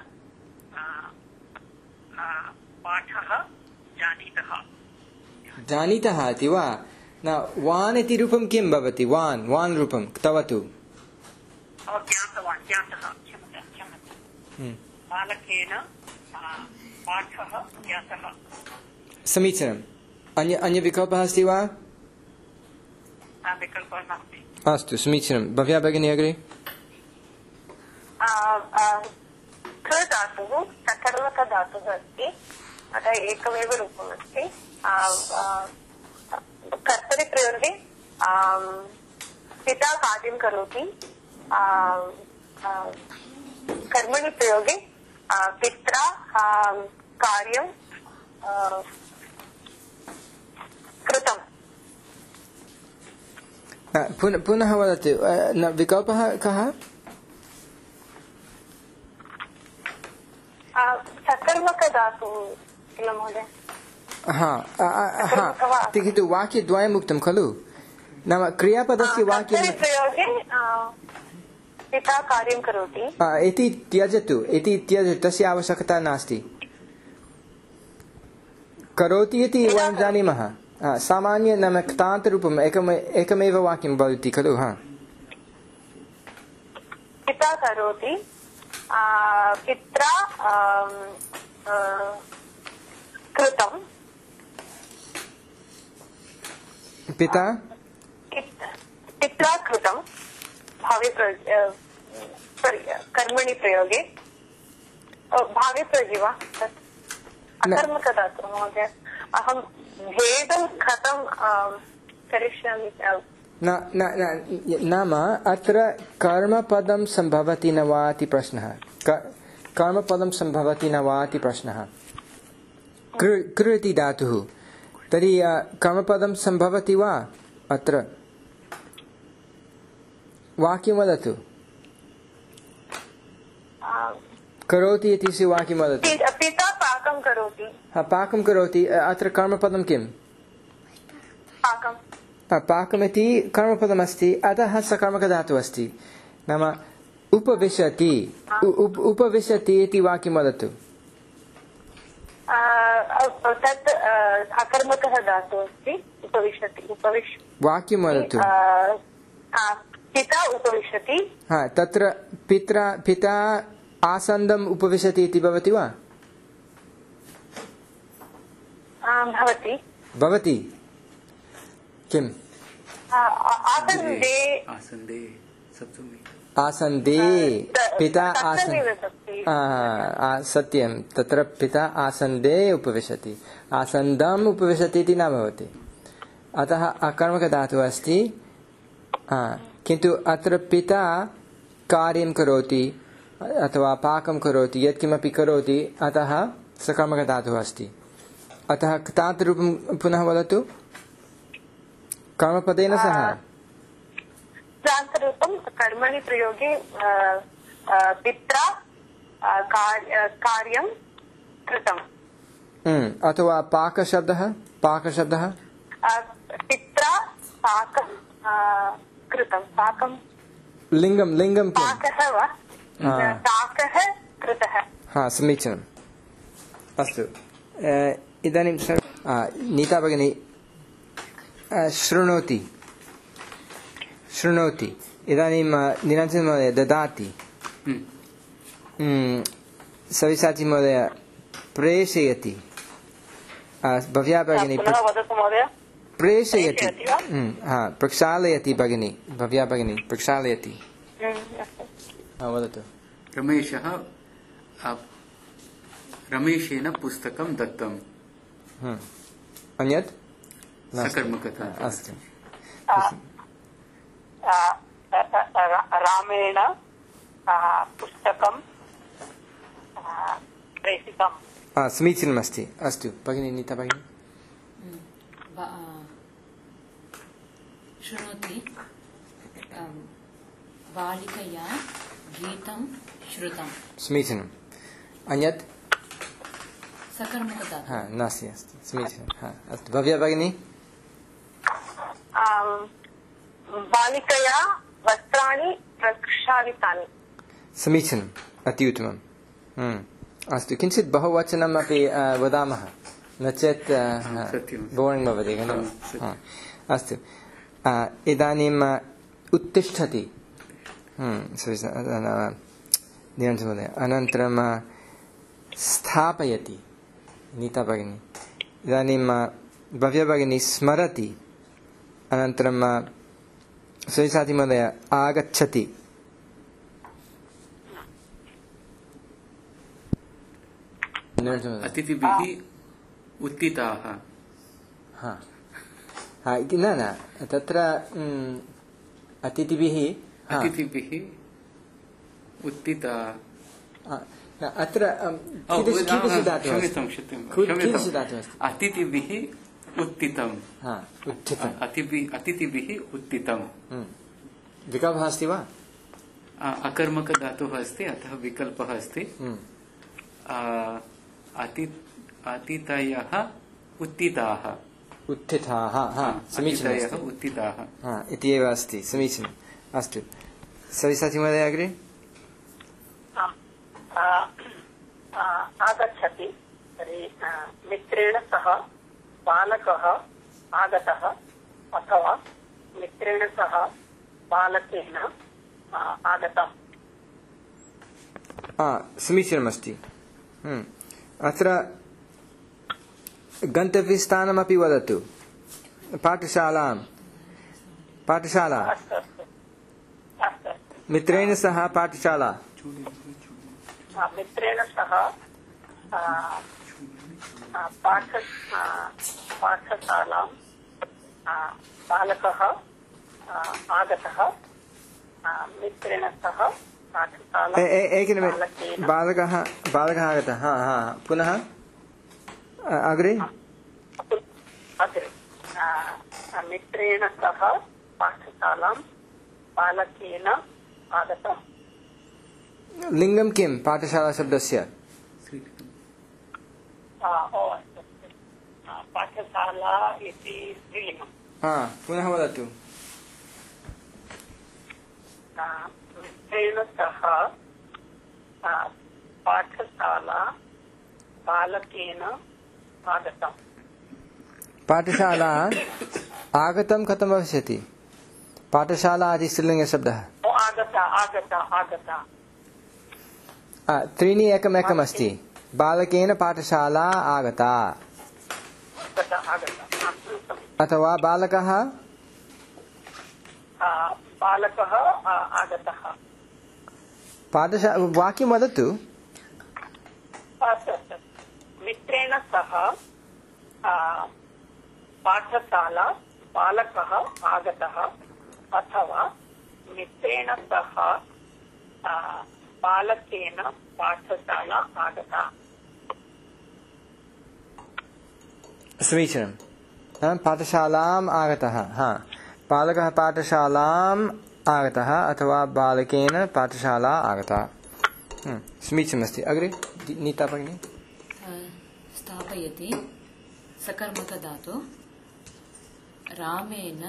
पाठः जानीतः। जानीतः इति वा? न वान् इति रूपं किं भवति? वान् वान् रूपं तव तु ज्ञातवान् ज्ञातः क्षम्यतां बालकेन पाठः ज्ञातः। समीचीनम्। अन्य विकल्पः अस्ति वा? विकल्पः नास्ति। अस्तु समीचीनं। भव्या भगिनी अग्रे। कृ धातुः सकर्मकधातुः अस्ति, अतः एकमेव रूपमस्ति। कर्तरिप्रयोगे पिता कार्यं करोति, कर्मणि प्रयोगे पित्रा कार्यं कृतम्। पुनः वदतु। विकल्पः कः? सकर्मकधातुः किल महोदय? किन्तु वाक्यद्वयम् उक्तं खलु? नाम क्रियापदस्य वाक्यं प्रयोगे पिता कार्यं करोति इति त्यजतु। तस्य आवश्यकता नास्ति। करोति इति वयं जानीमः। सामान्य नाम क्तान्तरूपम् एकमेव वाक्यं भवति खलु? पिता करोति, पित्रा कृतं, पिता पित्रा कृतं भावे कर्मणि प्रयोगे भावे प्रयोगे वा? अकर्मकधातुः महोदय। अहं भेदं कथं करिष्यामि? नाम अत्र कर्मपदं सम्भवति न वा इति प्रश्नः। कर्मपदं सम्भवति न वा इति प्रश्नः। कृ इति धातुः, तर्हि कर्मपदं सम्भवति वा? अत्र वाक्यं वदतु। करोति इति वाक्यं वदतु। पिता पाकं करोति। पाकं करोति। अत्र कर्मपदं किम्? पाकं। पाकमिति कर्मपदमस्ति, अतः सकर्मकधातुः अस्ति। नाम उपविशति। उपविशति इति वाक्यं वदतु। तत् अकर्मकः धातुः अस्ति। उपविशति। वाक्यं वदतु। पिता उपविशति। तत्र पिता आसन्दम् उपविशति इति भवति वा? भवति। किम्? आसन्दे पिता सत्यं। तत्र पिता आसन्दे उपविशति। आसन्दम् उपविशति इति न भवति। अतः अकर्मकधातुः अस्ति। किन्तु अत्र पिता कार्यं करोति अथवा पाकं करोति, यत्किमपि करोति, अतः सकर्मकधातुः अस्ति। अतः क्तान्तरूपं पुनः वदतु। कर्मपदेन सह क्तान्तरूपं कर्मणि प्रयोगे पित्रा कार्यं कृतम्। अथवा पाकशब्दः पित्रा पाकं कृतं। पाकं लिङ्गं पाकः वा? पाकः कृतः। समीचीनम्। अस्तु, इदानीं नीता भगिनी शृणोति। इदानीं निरञ्जन महोदय ददाति। सविताजी महोदय प्रेषयति। भव्या भगिनी प्रेषयति। प्रक्षालयति भगिनी। भव्या भगिनी प्रक्षालयति। वदतु। रमेशः रमेशेन पुस्तकं दत्तम्। अन्यत् सकर्मकता। अस्तु। रामेण पुस्तकं प्रेषितम्। समीचीनमस्ति। अस्तु भगिनी नीता भगिनी। शृणोति बालिकया गीतं श्रुतं। समीचीनम्। अन्यत् सकर्मकधातुः नास्ति। अस्ति समीचीनम्। अस्तु भव्या भगिनी। बालिकया वस्त्राणि प्रक्षालितानि। समीचीनम्। अति उत्तमम्। अस्तु किञ्चित् बहुवचनम् अपि वदामः न चेत् बोरिङ्ग् भवति खलु। अस्तु इदानीम् उत्तिष्ठति महोदय। अनन्तरं स्थापयति नीता भगिनी। इदानीं भव्या भगिनी स्मरति। अनन्तरं सविसाति महोदय आगच्छति। अतिथिभिः उत्थिताः। न तत्र अतिथिभिः उत्थिता अत्र कीदृशः धातुः अस्ति? अतिथिभिः उत्थितम्। अतिथिभिः उत्थितम्। विकल्पः अस्ति वा? अकर्मकधातुः अस्ति अतः विकल्पः अस्ति। अतिथयः उत्थिताः। उत्थिताः समीचीनम्। उत्थिताः इति एव अस्ति। समीचीनम्। अस्तु सविसाचि महोदय अग्रे। आगच्छति तर्हि मित्रेण सह बालकः आगतः अथवा मित्रेण सह बालकेन आगतम्। समीचीनमस्ति। अत्र गन्तव्यस्थानमपि वदतु। पाठशाला मित्रेण सह पाठशाला। मित्रेण सह पाठशालां बालकः आगतः मित्रेण सह पाठशाला। एकनिमिषं बालकः आगतः। पुनः अग्रे मित्रेण सह पाठशालां बालकेन आगतम्। लिङ्गं किं पाठशाला शब्दस्य? पाठशाला इति स्त्रीलिङ्गम्। पुनः वदतु। मित्रेण सह पाठशाला बालकेन आगतम्। पाठशाला आगतं कथं भविष्यति? पाठशाला इति स्त्रीलिङ्गशब्दः। त्रीणि एकमेकम् अस्ति। बालकेन पाठशाला आगता अथवा बालकः आगतः। वाक्यं वदतु। मित्रेण सह पाठशाला बालकः आगतः अथवा मित्रेण सह बालकेन पाठशाला आगता। समीचीनं। पाठशालाम् आगतः। बालकः पाठशालाम् आगतः अथवा बालकेन पाठशाला आगता। समीचीनमस्ति। अग्रे नीता भगिनी। स्थापयति सकर्मकधातु। रामेण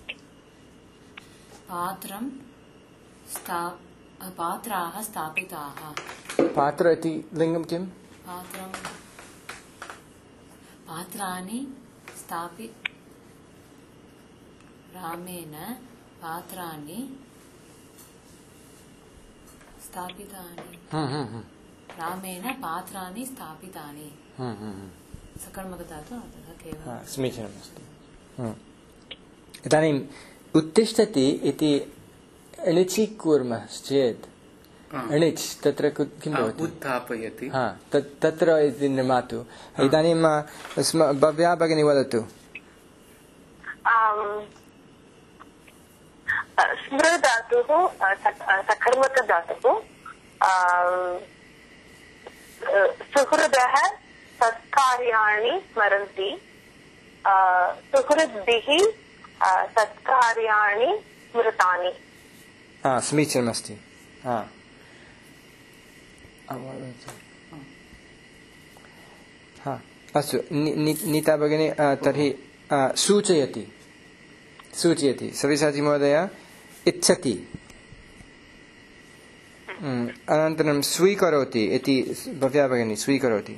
पात्राः स्थापिताः। पात्र इति लिङ्गं किम्? पात्राणि रामेण पात्राणि स्थापितानि। रामेण पात्राणि स्थापितानि। सकर्मकधातु अतः केवलं। समीचीनमस्ति। इदानीम् उत्तिष्ठति इति एणिचि कुर्मश्चेत् णिच् तत्र किं भवति उत्थापयति तत्र इति निर्मातु इदानीं भव्या भगिनी वदतु स्मृधातुः सकर्मकधातुः सुहृदः सत्कार्याणि स्मरन्ति सुहृद्भिः सत्कार्याणि स्मृतानि समीचीनमस्ति अस्तु नीता भगिनी तर्हि सूचयति सव्यसाची महोदय इच्छति अनन्तरं स्वीकरोति इति भव्या भगिनी स्वीकरोति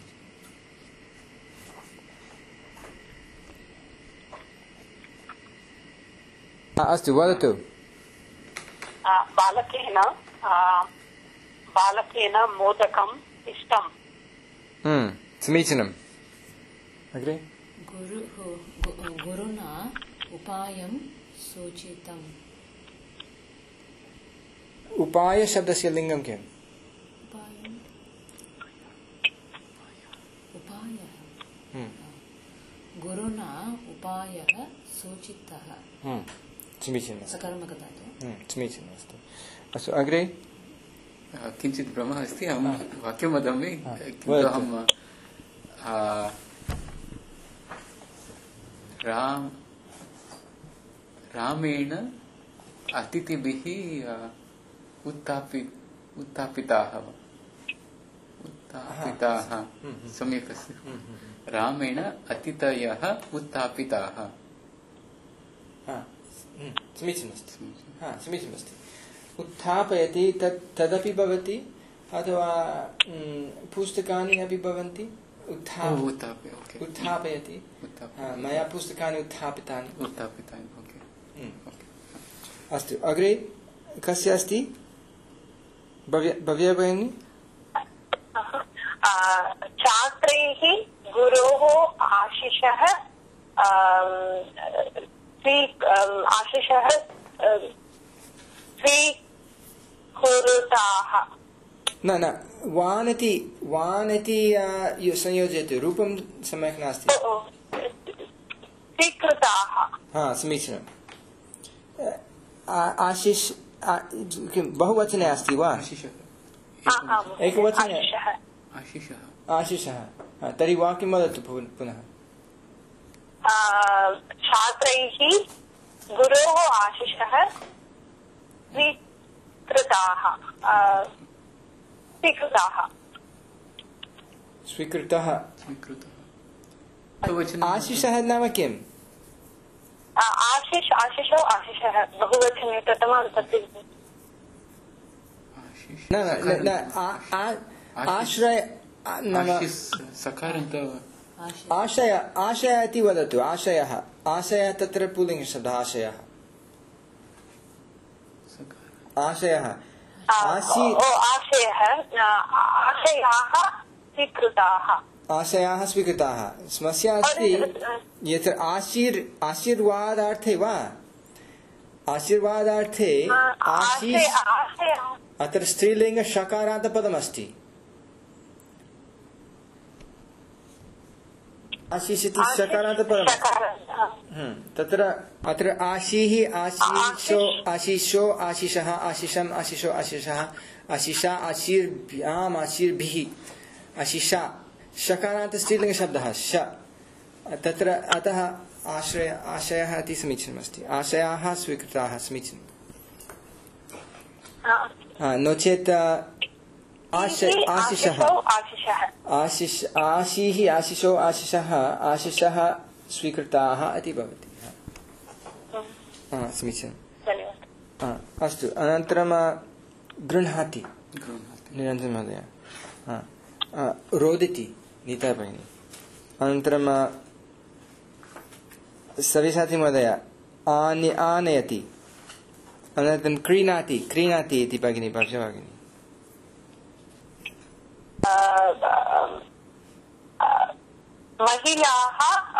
अस्तु वदतु बालकेन मोदकम् इष्टम् समीचीनम् अग्रे गुरुना उपायं सूचितम् उपाय शब्दस्य लिङ्गं किम् गुरुना उपायः सूचितः समीचीनं सकर्मकधातुः समीचीनम् अस्तु अग्रे किञ्चित् भ्रमः अस्ति अहं वाक्यं वदामि किन्तु अहं रामेण अतिथिभिः उत्थापिताः सम्यक् अस्ति रामेण अतिथयः उत्थापिताः समीचीनमस्ति उत्थापयति तदपि भवति अथवा पुस्तकानि अपि भवन्ति उत्थापयति मया पुस्तकानि उत्थापितानि अस्तु अग्रे कस्य अस्ति भव्या भगिनी छात्रैः गुरोः आशिषः स्वीकुरुताः न वान् इति संयोजयतु रूपं सम्यक् नास्ति स्वीकृताः समीचीनम् आशिष किं बहुवचने अस्ति वा एकवचने आशिषः तर्हि वाक्यं वदतु पुनः छात्रैः गुरोः आशिषः स्वीकृतः आशिषः नाम किम् आशिषौ आशिषः बहुवचने प्रथमाविभक्ति आश्रय नाम आशय इति वदतु आशयः तत्र पुल्लिङ्गशब्दः आशयः आशयाः स्वीकृताः समस्या अस्ति यत्र आशीर्वादार्थे वा आशीर्वादार्थे आशीष अत्र स्त्रीलिङ्ग शकारान्तपदमस्ति आशीष इति शकारान्तपदम् तत्र अत्र आशीः आशीषो आशिषः आशिषम् आशिषो आशिषः आशिषा आशीर्भ्याम् आशीर्भिः आशिषा शकारान्त स्त्रीलिङ्गशब्दः श तत्र अतः आशयः इति समीचीनमस्ति आशयाः स्वीकृताः समीचीनम् नो चेत् आशिषः आशीः आशिषो आशिषः आशिषः स्वीकृताः इति भवति समीचीनम् अस्तु अनन्तरं गृह्णाति निरञ्जन महोदय रोदिति नीता भगिनी अनन्तरं सव्यसाची महोदय आनयति अनन्तरं क्रीणाति इति भगिनी भव्या भगिनी महिलाः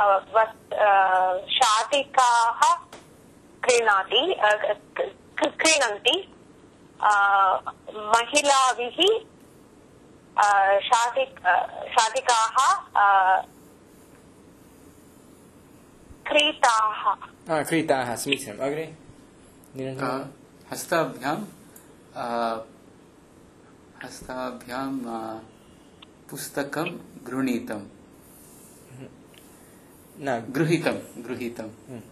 शाटिकाः क्रीणन्ति महिलाभिः शाटिकाः क्रीताः समीचीनम् अग्रे हस्ताभ्यां पुस्तकं गृहीतं गृहीतं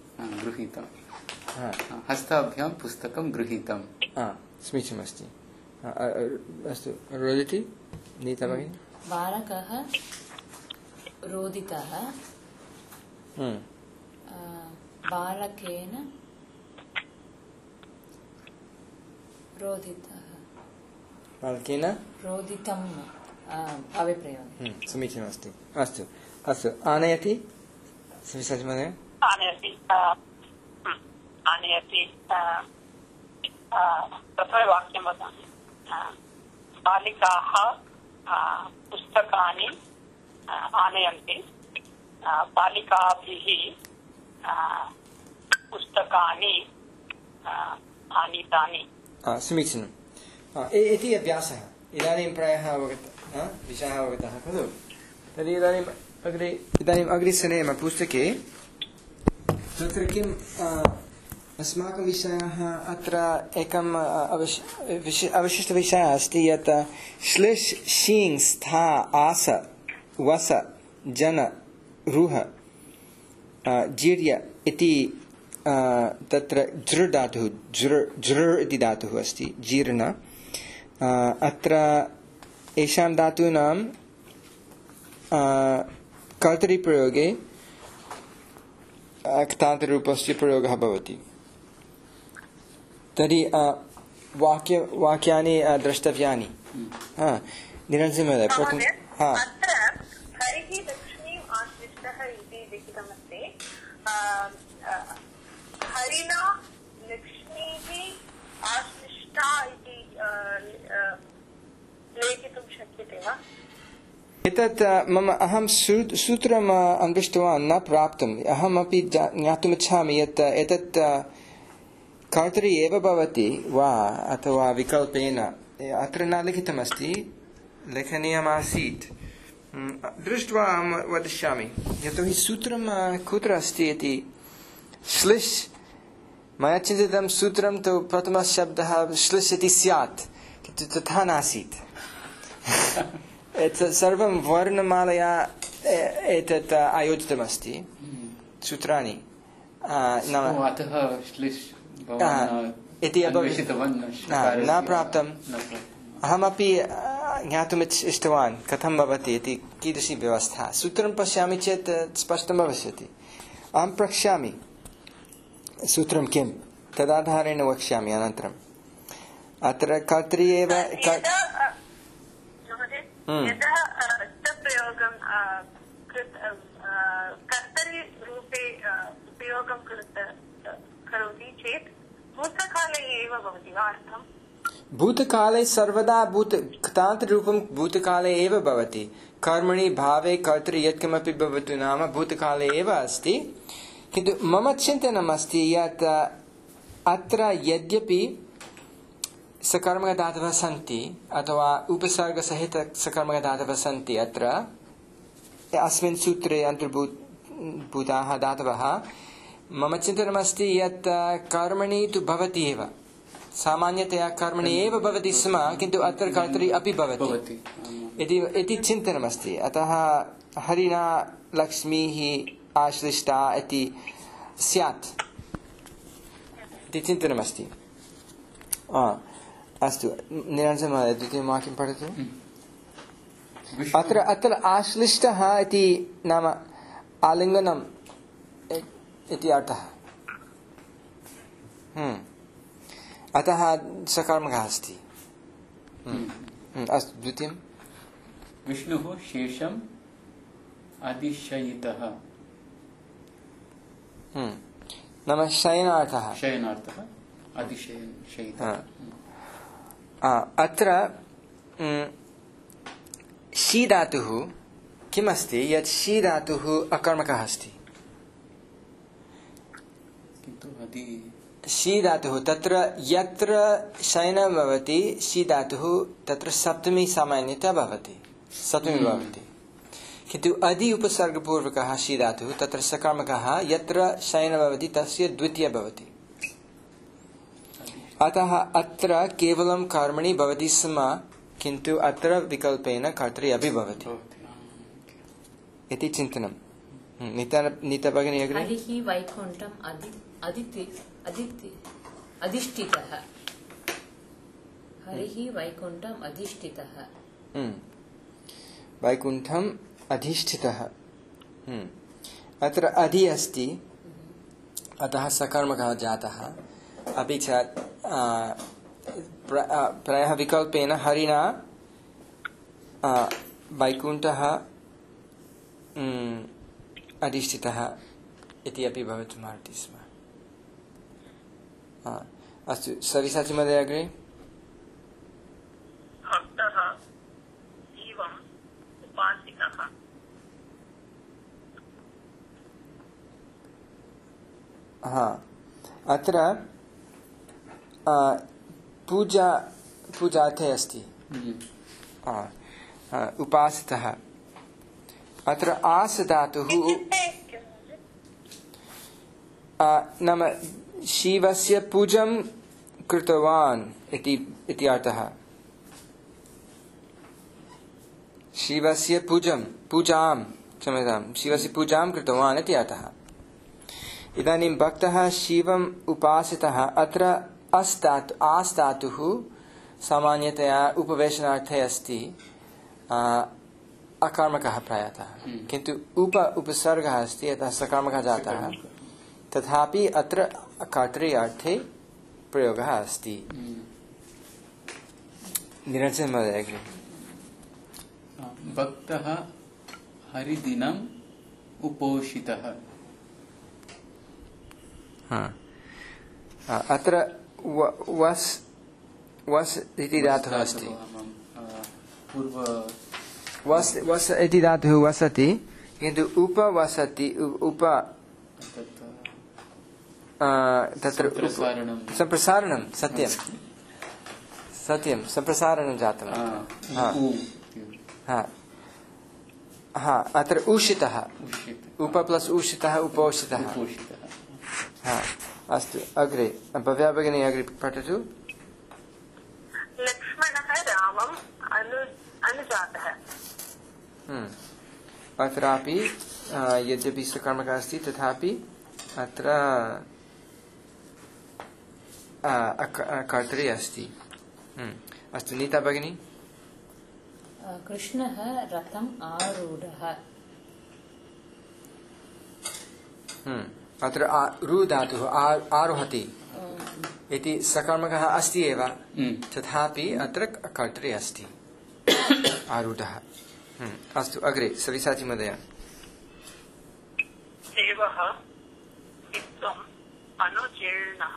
हस्ताभ्यां पुस्तकं गृहीतं समीचीनमस्ति अस्तु रोदिति नीता भगिनी बालकः रोदितः बालकेन रोदितम् अभिप्रयोगः समीचीनमस्ति अस्तु अस्तु आनयति महोदय आनयति प्रथमवाक्यं वदामि बालिकाः पुस्तकानि आनयन्ति बालिकाभिः पुस्तकानि आनीतानि समीचीनम् इति अभ्यासः इदानीं प्रायः विषयः अवगतः खलु तर्हि इदानीम् अग्रे सरेम पुस्तके तत्र किम् अस्माकं विषयः अत्र एकम् अवशिष्टविषयः अस्ति यत् श्लिष् शीङ् स्था आस वस जन रुह जीर्य इति तत्र झृ धातुः झृ इति धातुः अस्ति जीर्ण अत्र एषां धातूनां कर्तरिप्रयोगे क्तान्तरूपस्य प्रयोगः भवति तर्हि वाक्यानि द्रष्टव्यानि निरञ्जन महोदय अत्र हरिः लक्ष्मीम् आश्लिष्टः इति लिखितमस्ति हरिणा लक्ष्मीः आश्लिष्टा इति लेखितुं शक्यते वा एतत् अहं सूत्रम् अन्विष्टवान् न प्राप्तम् अहमपि ज्ञातुमिच्छामि यत् एतत् कर्तरि एव भवति वा अथवा विकल्पेन अत्र न लिखितमस्ति लेखनीयमासीत् दृष्ट्वा अहं वदिष्यामि यतोहि सूत्रं कुत्र अस्ति इति श्लिष् मया चिन्तितं सूत्रं तु प्रथमशब्दः श्लिष् इति स्यात् किन्तु तथा नासीत् सर्वं वर्णमालया एतत् आयोजितमस्ति सूत्राणि अतः श्लिष् इति न प्राप्तम् अहमपि ज्ञातुम् इष्टवान् कथं भवति इति कीदृशी व्यवस्था सूत्रं पश्यामि चेत् स्पष्टं भविष्यति अहं प्रक्ष्यामि सूत्रं किं तदाधारेण वक्ष्यामि अनन्तरम् अत्र कर्तरि एव यदा प्रयोगं कर्तरिरूपे उपयोगं करोति चेत् भूतकाले एव भवति वा अर्थम् भूतकाले सर्वदा क्तान्तरूपं भूतकाले एव भवति कर्मणि भावे कर्तरि यत्किमपि भवतु नाम भूतकाले एव अस्ति किन्तु मम चिन्तनम् अस्ति यत् अत्र यद्यपि सकर्मकधातवः सन्ति अथवा उपसर्गसहितसकर्मकधातवः सन्ति अत्र अस्मिन् सूत्रे अन्तर्भूताः धातवः मम चिन्तनमस्ति यत् कर्मणि तु भवति एव सामान्यतया कर्मणि एव भवति स्म किन्तु अत्र कर्तरि अपि भवति इति चिन्तनमस्ति अतः हरिणा लक्ष्मीः आश्लिष्टा इति स्यात् इति चिन्तनमस्ति अस्तु निरञ्जन महोदय द्वितीयं वाक्यं पठतु अत्र आश्लिष्टः इति नाम आलिङ्गनम् इति अर्थः अतः सकर्मकः अस्ति अस्तु द्वितीयं विष्णुः शेषम् अधिशयितः नाम शयनार्थः अधिशयितः अत्र शी धातुः किमस्ति यत् शी धातुः अकर्मकः अस्ति शी धातुः तत्र यत्र शयनं भवति शी धातुः तत्र सप्तमी सामान्यतया भवति, सप्तमी भवति, किन्तु अधि उपसर्गपूर्वकः शी धातुः तत्र सकर्मकः यत्र शयनं भवति तस्य द्वितीय भवति। अतः अत्र केवलं कर्मणि भवति स्म, किन्तु अत्र विकल्पेन कर्तरि अपि भवति इति चिन्तनं। नीता भगिनी अग्रे। हरिः वैकुण्ठम् अधिष्ठितः। हरिः वैकुण्ठम् अधिष्ठितः। वैकुण्ठम् अधिष्ठितः। अत्र अधि अस्ति, अतः सकर्मकः जातः, अपि च प्रायः विकल्पेन हरिणा वैकुण्ठः अधिष्ठितः इति अपि भवितुमर्हति स्म। अस्तु, सविसाचि महोदय अग्रे। भक्तः जीवम् उपासितः। अत्र पूजार्थे अस्ति उपासितः। अत्र आस धातुः नाम शिवस्य पूजं कृतवान् इति अर्थः। शिवस्य पूजां शिवस्य पूजां कृतवान् इति अर्थः। इदानीं भक्तः शिवम् उपासितः। अत्र आस् धातुः सामान्यतया उपवेशनार्थे अस्ति, अकर्मकः प्रायतः, किन्तु उपसर्गः अस्ति, अतः सकर्मकः जातः। तथापि अत्र कर्तरि अर्थे प्रयोगः अस्ति। निरञ्जन महोदय अग्रे। भक्तः हरिदिनम् उपोषितः। अत्र वस् इति धातुः अस्ति। वस् इति धातुः वसति, किन्तु उपवसति, तत्र सम्प्रसारणं सत्यं सम्प्रसारणं जातं। अत्र उषितः, उप प्लस् उषितः उपोषितः। अस्तु, अग्रे भव्या भगिनी अग्रे पठतु। लक्ष्मणः रामम् अनुजातः। अत्रापि यद्यपि सकर्मकः अस्ति, तथापि अत्र कर्तरि अस्ति। अस्तु, नीता भगिनी। कृष्णः रथम् आरूढः। अत्र रु धातुः आरोहति इति सकर्मकः अस्ति एव, तथापि अत्र कर्तरि अस्ति, आरूढः। अस्तु, अग्रे सविसाचि महोदय। देवः वित्तम् अनुजीर्णः।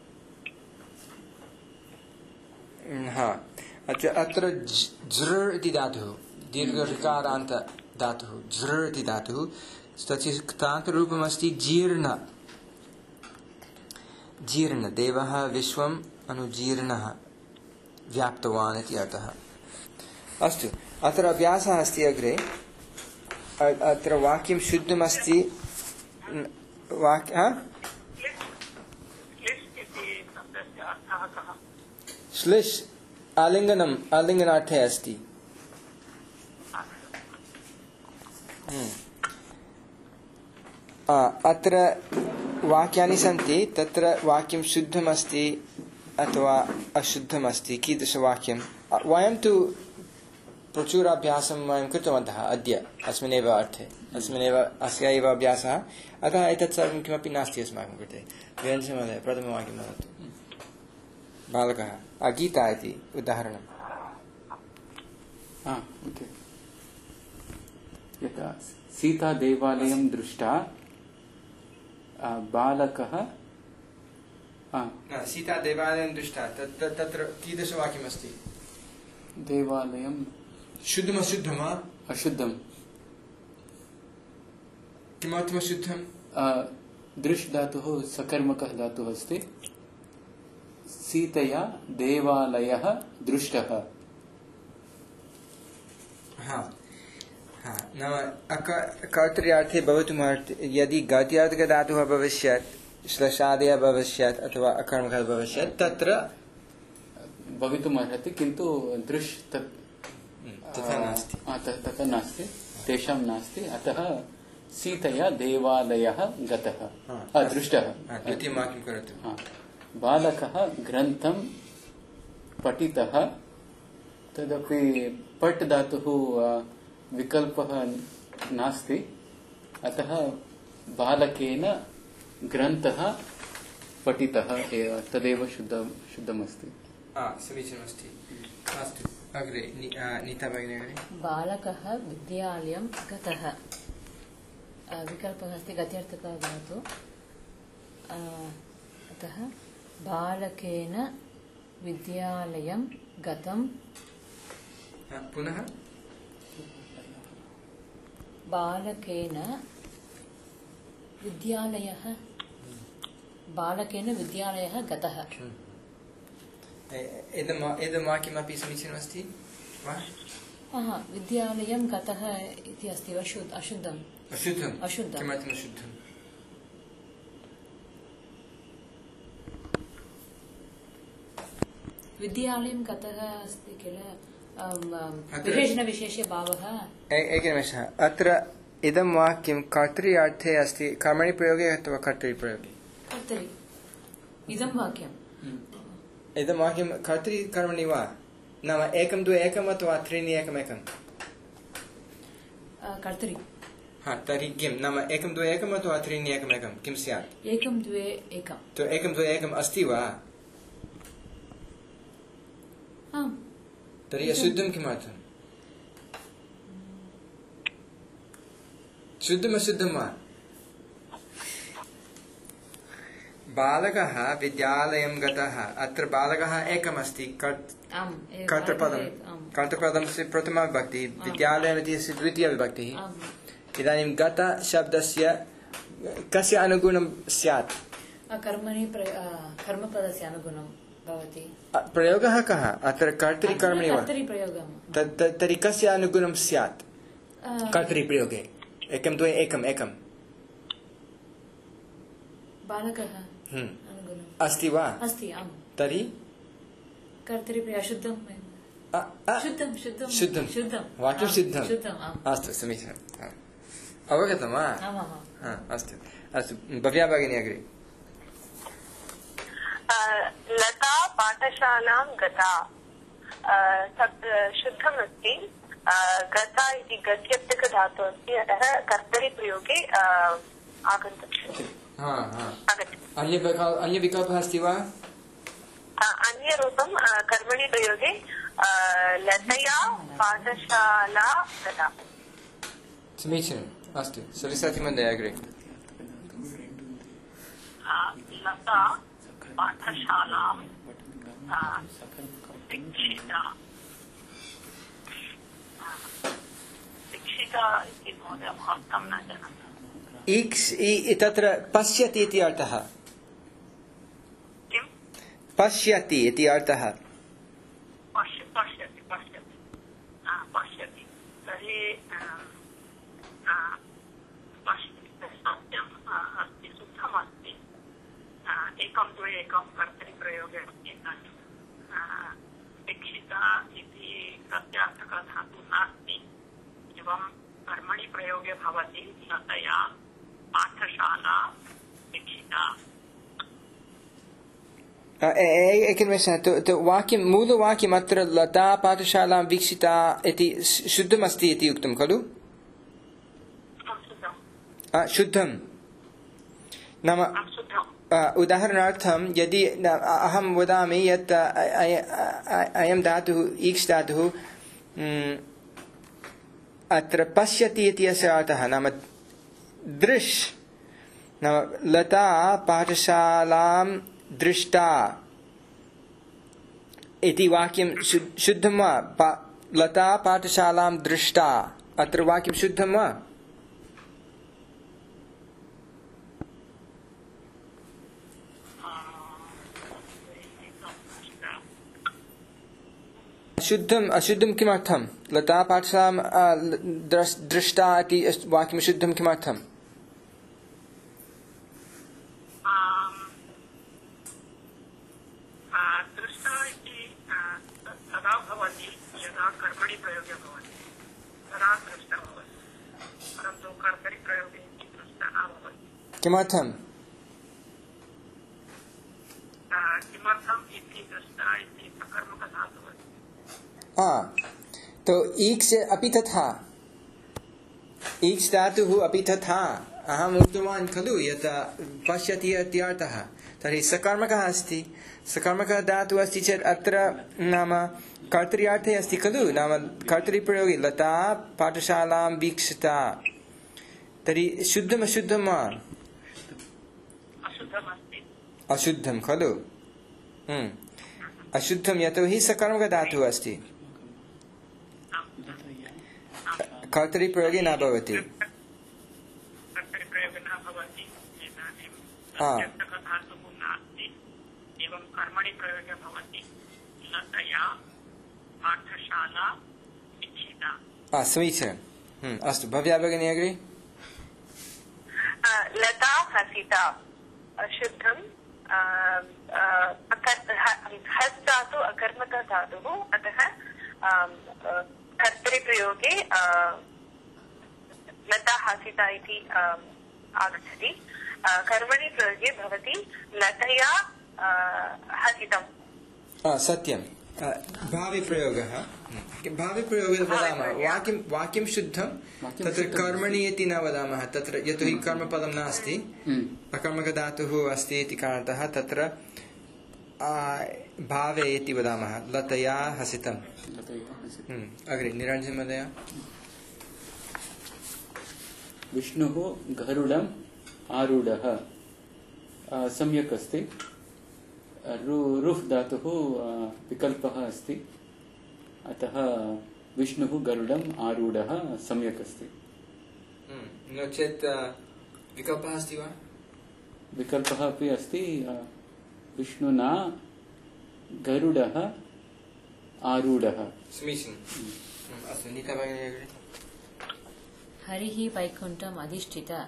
अत्र झृ इति धातुः, दीर्घऋकारान्त धातुः, झृ इति धातुः, तस्य क्तान्तरूपमस्ति जीर्ण। जीर्ण, देवः विश्वम् अनुजीर्णः, व्याप्तवान् इति अर्थः। अस्तु, अत्र अभ्यासः अस्ति अग्रे। अत्र वाक्यं शुद्धमस्ति। श्लिष् आलिङ्गनार्थे अस्ति। अत्र वाक्यानि सन्ति, तत्र वाक्यं शुद्धमस्ति अथवा अशुद्धमस्ति, कीदृशवाक्यं। वयं तु प्रचुराभ्यासं वयं कृतवन्तः अद्य अस्मिन्नेव अर्थे, अस्य एव अभ्यासः। अतः एतत् सर्वं किमपि नास्ति अस्माकं कृते। व्यञ्जनमहोदय प्रथमवाक्यं वदतु। बालकः गीता इति उदाहरणं। यथा सीता देवालयं दृष्टा बालकः सीता देवालयं दृष्टा, तत्र कीदृशवाक्यमस्ति? देवालयं शुद्धम् अशुद्धं वा? अशुद्धं। किमर्थम् अशुद्धं? दृश् धातुः सकर्मकः धातुः अस्ति, सीतया देवालयः दृष्टः। हाँ हाँ नाम कर्तृयार्थे भवितुमर्हति यदि गत्यार्थकधातुः भविष्यत् श्लषादयः भविष्यत् अथवा अकर्मकः भविष्यत् तत्र भवितुमर्हति किन्तु दृश् तथा नास्ति। तथा नास्ति, तेषां नास्ति। अतः सीतया देवालयः गतः दृष्टः। द्वितीयं वाक्यं करोतु। बालकः ग्रन्थं पठितः, तदपि पट् धातुः विकल्पः नास्ति, अतः बालकेन ग्रन्थः पठितः एव, तदेव शुद्धमस्ति। समीचीनमस्ति। अस्तु अग्रे नीता भगिनी। बालकः विद्यालयं गतः, विकल्पः अस्ति गत्यर्थकः धातु, अतः बालकेन विद्यालयं गतं। पुनः बालकेन विद्यालयः गतः। इदं वाक्यमपि समीचीनमस्ति वा? विद्यालयं गतः इति अस्ति वा? अशुद्धम्। अशुद्धं। किमर्थम् अशुद्धम्? विद्यालयं गतः अस्ति किल, विशेषणविशेषे भावः। एकनिमेषः, अत्र इदं वाक्यं कर्तृयार्थे अस्ति, कर्मणि प्रयोगे अथवा कर्तृप्रयोगे? कर्तरि। इदं वाक्यं कर्तृकर्मणि वा? नाम 1 2 1 अथवा 3 1 1? कर्तरि। तर्हि किं नाम 1 2 1 अथवा 3 1 1 किं स्यात्? 1 2 1। तो 1 2 1 अस्ति वा? तर्हि अशुद्धं किमर्थम्? शुद्धम् अशुद्धं वा? बालकः विद्यालयं गतः, अत्र बालकः एकम् अस्ति, कर्तृपदस्य प्रथमा विभक्तिः, विद्यालयम् इत्यस्य द्वितीया विभक्तिः। इदानीं गत शब्दस्य कस्य अनुगुणं स्यात्? कर्मपदस्य अनुगुणं भवति। प्रयोगः कः अत्र? कर्तृकर्मणि वा? तर्हि कस्य अनुगुणं स्यात् कर्तृप्रयोगे? 1 2 1 1 बालकः अस्ति वा? अस्ति, आम्। तर्हि कर्तृप्रयोगे शुद्धं वाक्यं शुद्धम्। अस्तु समीचीनम्, अवगतं वा? अस्तु अस्तु भव्या भगिनी अग्रे। लता पाठशालां गता, तत् शुद्धमस्ति। गता इति गत्यर्थकधातुः अस्ति, अतः कर्तरिप्रयोगे आगन्तुं शक्यते। अन्यविकल्पः अस्ति वा? अन्यरूपं कर्मणि प्रयोगे लतया पाठशाला गता। समीचीनम्, अस्तु सरस्वती महोदय अग्रे। लता पाठशालां शिक्षिका इति महोदय महत्त्वं न जानामि। तत्र पश्यति इति अर्थः। किं? पश्यति इति अर्थः। पश्यति तर्हि सत्यम् अस्ति, शुद्धमस्ति। 1 2 1 कर्तरिप्रयोगे अस्ति। शिक्षिता इति प्रत्यार्थकधातुः नास्ति, एवं कर्मणि प्रयोगे भवति। लतया पाठशाला शिक्षिता। एकनिमेषः, वाक्यं मूलवाक्यम् अत्र लता पाठशालां वीक्षिता इति शुद्धमस्ति इति उक्तं खलु? शुद्धं नाम उदाहरणार्थं यदि अहं वदामि यत् अयं धातुः ईक्ष् धातुः अत्र पश्यति इति अस्य अर्थः नाम दृश्, नाम लता पाठशालां दृष्टा इति वाक्यं शुद्धं वा? लता पाठशालां दृष्टा, अत्र वाक्यं शुद्धं वा? अशुद्धं किमर्थं? लता पाठशालां दृष्टा इति वाक्यं शुद्धं किमर्थम्? दृष्टा इति तदा भवति यदा कर्मणि प्रयोगे भवति, तदा दृष्टा भवति, परन्तु कर्तरिप्रयोगे दृष्टा न भवति। किमर्थं? किमर्थम् इति दृष्टा इति सकर्मकधातुः अस्ति। तो ईक्ष् अपि तथा, ईक्ष् धातुः अपि तथा अहम् उक्तवान् खलु यत् पश्यति इत्यर्थः। तर्हि सकर्मकः अस्ति, सकर्मकः धातुः अस्ति चेत् अत्र नाम कर्तर्यार्थे अस्ति खलु, नाम कर्तरिप्रयोगे लता पाठशालां वीक्षिता। तर्हि शुद्धम् अशुद्धं वा? अशुद्धं खलु। अशुद्धं यतोहि सकर्मकधातुः अस्ति, कर्तरिप्रयोगे न भवति। समीचीनम्। अस्तु, भव्या भगिनी अग्रे। लता हसिता अशुद्धं हस् धातु अकर्मकः धातुः, अतः कर्तरिप्रयोगे लता हसिता इति आगच्छति। कर्मणि प्रयोगे भवति लतया हसितं। सत्यं। भावे प्रयोगः, भावे प्रयोगे वदामः वाक्यं शुद्धं, तत्र कर्मणि इति न वदामः, तत्र यतोहि कर्मपदं नास्ति, अकर्मकधातुः अस्ति इति कारणतः तत्र भावे इति वदामः, लतया हसितम्। अग्रे निरञ्जन महोदय। विष्णुः गरुडम् आरूढः सम्यक् अस्ति। रुह् धातुः विकल्पः अस्ति, अतः विष्णुः गरुडम् आरूढः सम्यक् अस्ति। नो चेत् विकल्पः अस्ति वा? विकल्पः अपि अस्ति। विष्णुना गरुडः आरूढः। समीचीनम्। अस्तु, नीता भगिनी अग्रे। हरिः वैकुण्ठम् अधिष्ठिता।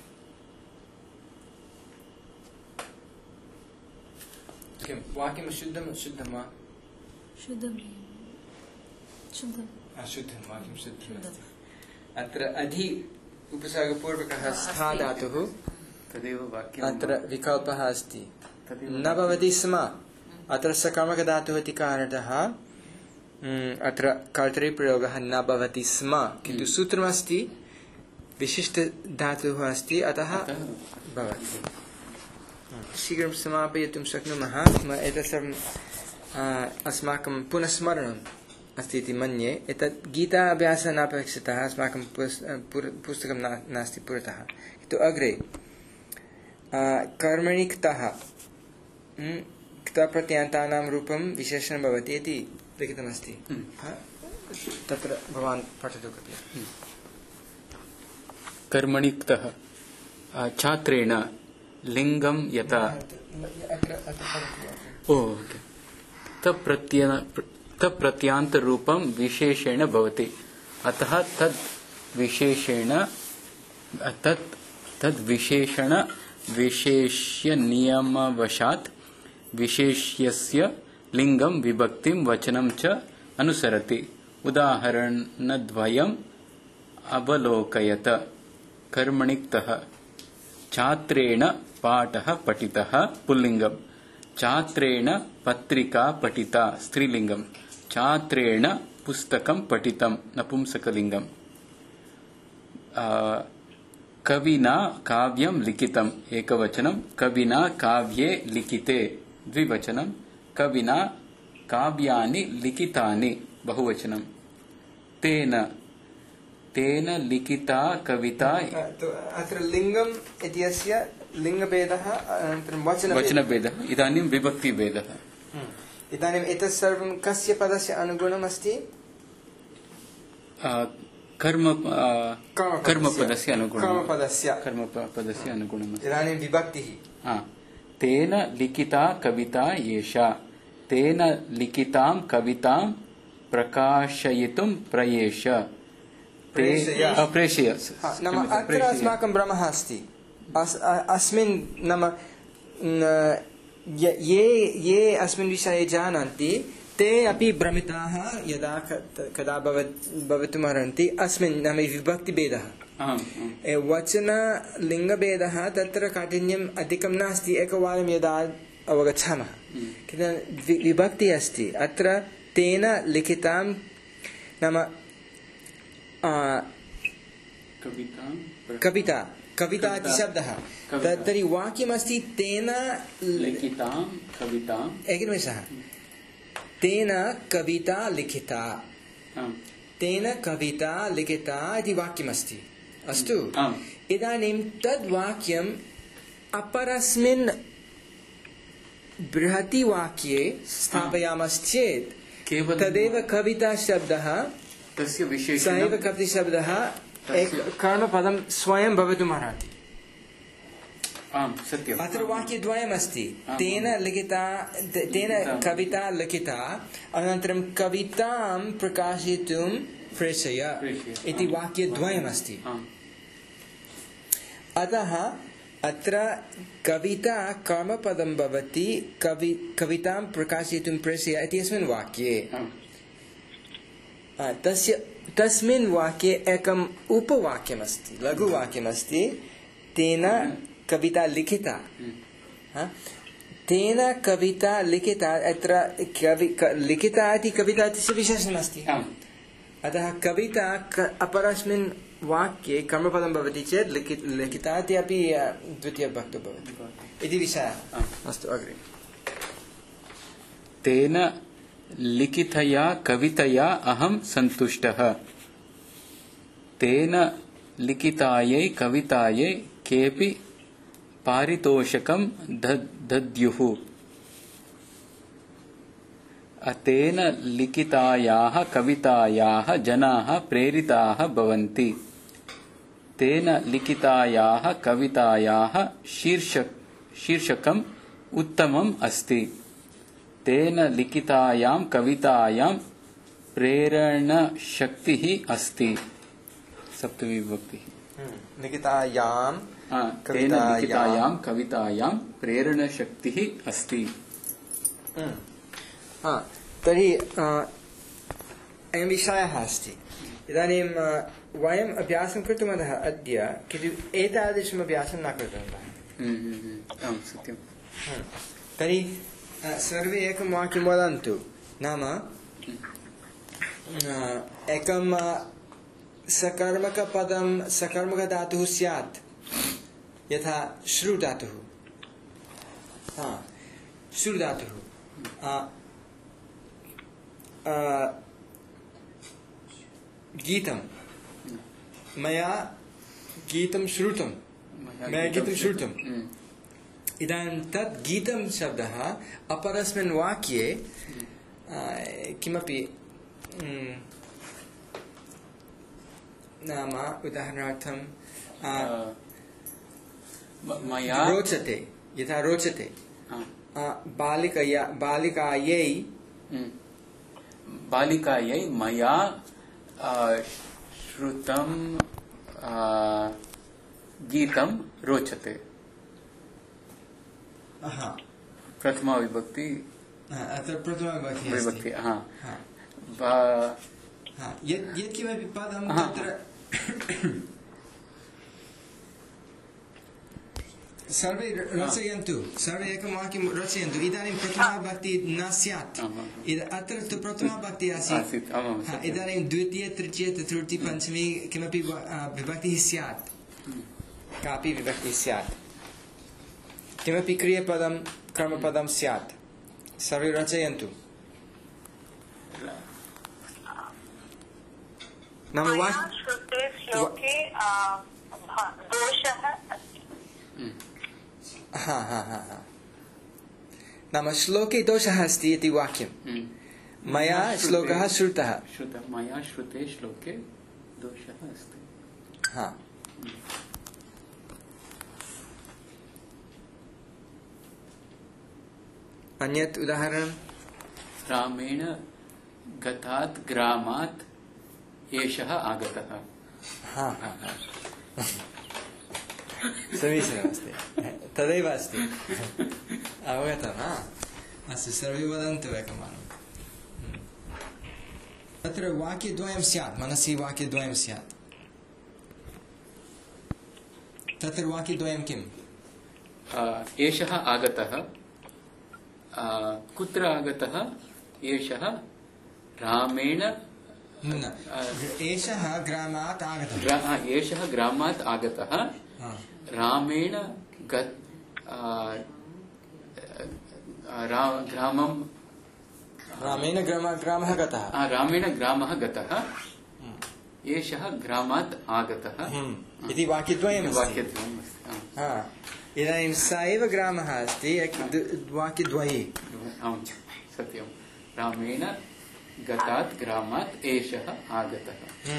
किं वाक्यं शुद्धम् अशुद्धं वा? शुद्धं शुद्धं अशुद्धं वाक्यं शुद्धम् अस्ति। अत्र अधि उपसर्गपूर्वकः स्था धातुः, तदेव वाक्यम्। अत्र विकल्पः अस्ति, न भवति स्म। अत्र सकर्मकधातुः इति कारणतः अत्र कर्तरिप्रयोगः न भवति स्म, किन्तु सूत्रमस्ति, विशिष्टधातुः अस्ति, अतः भवति। शीघ्रं समापयितुं शक्नुमः स्म। एतत् सर्वम् अस्माकं पुनः स्मरणम् अस्ति इति मन्ये। एतत् गीता अभ्यासः नापेक्षितः, अस्माकं पुस्तकं नास्ति पुरतः, किन्तु अग्रे कर्मणि क्तः क्तप्रत्ययान्तानां रूपं विशेषणं भवति इति लिखितमस्ति। तत्र भवान् पठतु कृपया। कर्मणि क्तः छात्रेण लिंगम यथा तप्रत्ययान्त रूपं विशेषेण भवति, अतः तद् विशेषण विशेष्य नियमवशात् विशेष्यस्य लिंगं विभक्तिं वचनं च अनुसरति। उदाहरणद्वयम् अवलोकयत। कर्मणि क्तः छात्रेण पाठः पठितः पुल्लिङ्गम्, छात्रेण पत्रिका पठिता स्त्रीलिङ्गम्, छात्रेण पुस्तकं पठितं नपुंसकलिङ्गम्। कविना काव्यं लिखितम् एकवचनं, कविना काव्ये लिखिते द्विवचनं, कविना काव्यानि लिखितानि बहुवचनं। तेन लिखिता कविता। अत्र लिङ्गम् इत्यस्य लिङ्गभेदः, अनन्तरं वचनभेदः, इदानीं विभक्तिभेदः। इदानीम् एतत् सर्वं कस्य पदस्य अनुगुणम् अस्ति? कर्मपदस्य अनुगुणं। कर्मपदस्य अनुगुणम्। इदानीं विभक्तिः। तेन लिखिता कविता एषा, तेन लिखितां कवितां प्रकाशयितुं प्रयेष प्रेषय नाम अत्र अस्माकं भ्रमः अस्ति अस्मिन् नाम ये अस्मिन् विषये जानन्ति ते अपि भ्रमिताः यदा कदा भवितुमर्हन्ति अस्मिन् नाम विभक्तिभेदः वचनलिङ्गभेदः तत्र काठिन्यम् अधिकं नास्ति एकवारं यदा अवगच्छामः विभक्तिः अस्ति अत्र तेन लिखितां नाम कविता इति शब्दः तर्हि वाक्यमस्ति तेन लिखितां कवितां एकनिमेषः तेन कविता लिखिता इति वाक्यमस्ति अस्तु इदानीं तद् वाक्यम् अपरस्मिन् बृहति वाक्ये स्थापयामश्चेत् तदेव कविता शब्दः तस्य विशेषणं सैव कविता शब्दः कर्मपदं स्वयं भवितुमर्हति सत्यम् अत्र वाक्यद्वयमस्ति तेन कविता लिखिता अनन्तरं कवितां प्रकाशयितुं प्रेषय इति वाक्यद्वयमस्ति अतः अत्र कविता कर्मपदं भवति कवितां प्रकाशयितुं प्रेषय इत्यस्मिन् वाक्ये तस्मिन् वाक्ये एकम् उपवाक्यमस्ति लघुवाक्यमस्ति तेन कविता लिखिता तेन कविता लिखिता अत्र लिखिता इति कविता इत्यस्य विशेषणमस्ति अतः कविता अपरस्मिन् वाक्ये कर्मपदं भवति चेत् लिखिता इति अपि द्वितीयविभक्तौ भवति इति विषयः अस्तु अग्रे तेन लिखितया कवितया अहं सन्तुष्टः तेन लिखितायै कवितायै केऽपि पारितोषकं दद्युः तेन लिखितायाः कवितायाः जनाः प्रेरिताः भवन्ति तेन लिखितायाः कवितायाः शीर्षकम् उत्तमम् अस्ति तेन लिखितायां कवितायां प्रेरणशक्तिः अस्ति सप्तमी विभक्तिः लिखितायां कवितायां प्रेरणशक्तिः अस्ति तर्हि अयं विषयः अस्ति इदानीं वयम् अभ्यासं कृतवन्तः अद्य किन्तु एतादृशम् अभ्यासं न कृतवन्तः सत्यं तर्हि सर्वे एकं वाक्यं वदन्तु नाम एकं सकर्मकपदं सकर्मकधातुः स्यात् यथा श्रु धातुः श्रु धातुः गीतं मया गीतं श्रुतं इदानीं तत् गीतं शब्दः अपरस्मिन् वाक्ये किमपि नाम उदाहरणार्थं रोचते यथा रोचते बालिकायै मया श्रुतं गीतं रोचते प्रथमा विभक्ति विभक्ति यत्किमपि पदं तत्र सर्वे रचयन्तु सर्वे एकं वाक्यं रचयन्तु इदानीं प्रथमा विभक्ति न स्यात् अत्र तु प्रथमा विभक्ति आसीत् इदानीं द्वितीय तृतीय चतुर्थी पञ्चमी किमपि विभक्तिः स्यात् कापि विभक्तिः स्यात् किमपि क्रियापदं कर्मपदं स्यात् सर्वे रचयन्तु नाम श्रुते श्लोके दोषः अस्ति नाम श्लोके दोषः अस्ति इति वाक्यं मया श्लोकः श्रुतः मया श्रुते श्लोके दोषः अस्ति अन्यत् उदाहरणं गतात् ग्रामात् एषः आगतः। समीचीनमस्ति, तदैव अस्ति, अवगतं? अस्तु, सर्वे वदन्तु एकवारं। तत्र वाक्यद्वयं स्यात्, मनसि वाक्यद्वयं स्यात्। तत्र वाक्यद्वयं किम्? एषः आगतः, कुत्र आगतः? एषः रामेण, एषः ग्रामात् आगतः, एषः ग्रामात् आगतः, रामेण ग्रामं, रामेण ग्रामः गतः, रामेण ग्रामः गतः, एषः ग्रामात् आगतः इति वाक्यद्वयम् अस्ति। वाक्यद्वयम् अस्ति। इदानीं स एव ग्रामः अस्ति वाक्यद्वये। आम्, सत्यं। रामेण गतात् ग्रामात् एषः आगतः।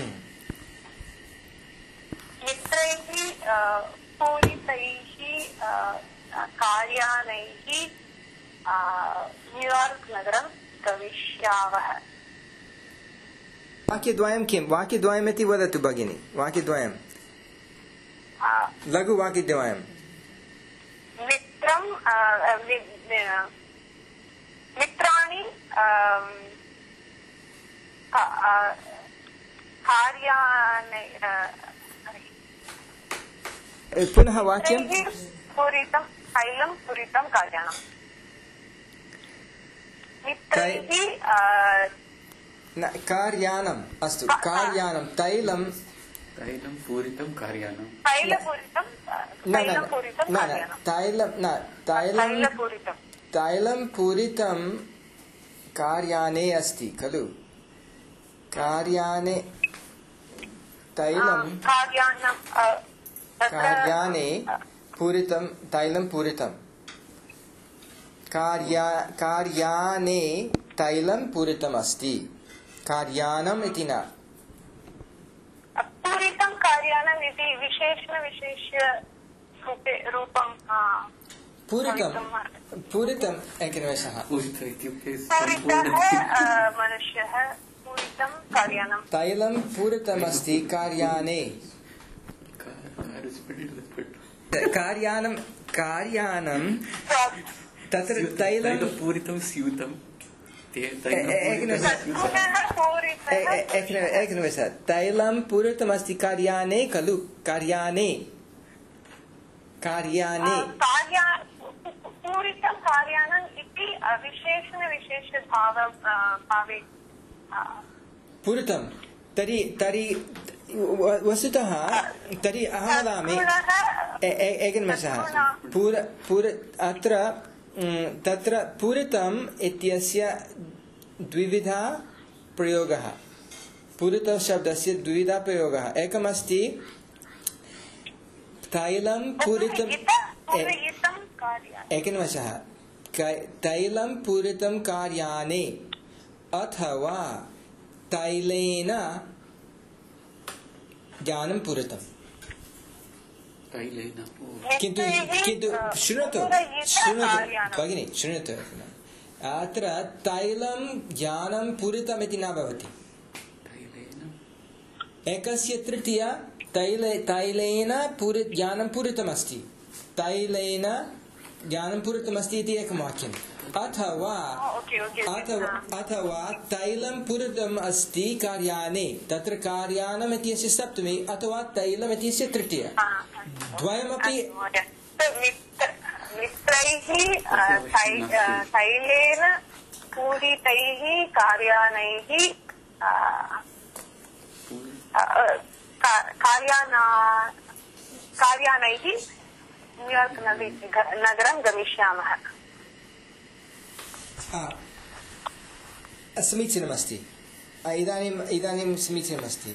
मित्रैः पूरितैः कार्यानैः न्यूयार्क् नगरं गमिष्यावः। वाक्यद्वयं किं? वाक्यद्वयमिति वदतु भगिनि। वाक्यद्वयं लघुवाक्यद्वयं। मित्राणि कार्याणि, पुनः वाक्यं पूरितं तैलं पूरितं कार्याणं। मित्रैः कार्यानम्, अस्तु, कार्यानं तैलं पूरितं कार्यानं, तैलं पूरितं कार्याने अस्ति खलु? कार्याने तैलं, कार्याने पूरितं तैलं पूरितं, कार्याने तैलं पूरितम् अस्ति, कार्यानम् इति न। पूरितं कार्यानम् इति विशेषणविशेष्यरूपं पूरितम् एकनिमेषः। पूरितः मनुष्यः, पूरितं कार्यानं। तैलं पूरितमस्ति कार्याने। कार्यानं तत्र तैलं पूरितं स्यूतं। एकनिमेष, तैलं पूरितमस्ति कार्याने खलु? कार्याने पूरितं कार्यानम् इति विशेषणविशेषभावे पूरितं। तर्हि वस्तुतः तर्हि अहं वदामि, एकनिमेषः, अत्र तत्र पूरितम् इत्यस्य द्विविधा प्रयोगः, पूरितशब्दस्य द्विविधा प्रयोगः। एकमस्ति तैलं पूरितं, एकनिमेषः, तैलं पूरितं कार्याने अथवा तैलेन ज्ञानं पूरितम्। किन्तु शृणोतु भगिनि, शृणोतु। अत्र तैलं ज्ञानं पूरितमिति न भवति। एकस्य तृतीया तैलेन ज्ञानं पूरितमस्ति, तैलेन ज्ञानं पूरितमस्ति इति एकं वाक्यम्। अथवा तैलं पूरितम् अस्ति कार्याने, तत्र कार्यानम् इत्यस्य सप्तमी, अथवा तैलम् इत्यस्य तृतीया, द्वयमपि। मित्रैः तैलेन पूरितैः कार्यानैः कार्यानैः न्यूयार्क् नगरं गमिष्यामः। समीचीनमस्ति, इदानीं समीचीनमस्ति।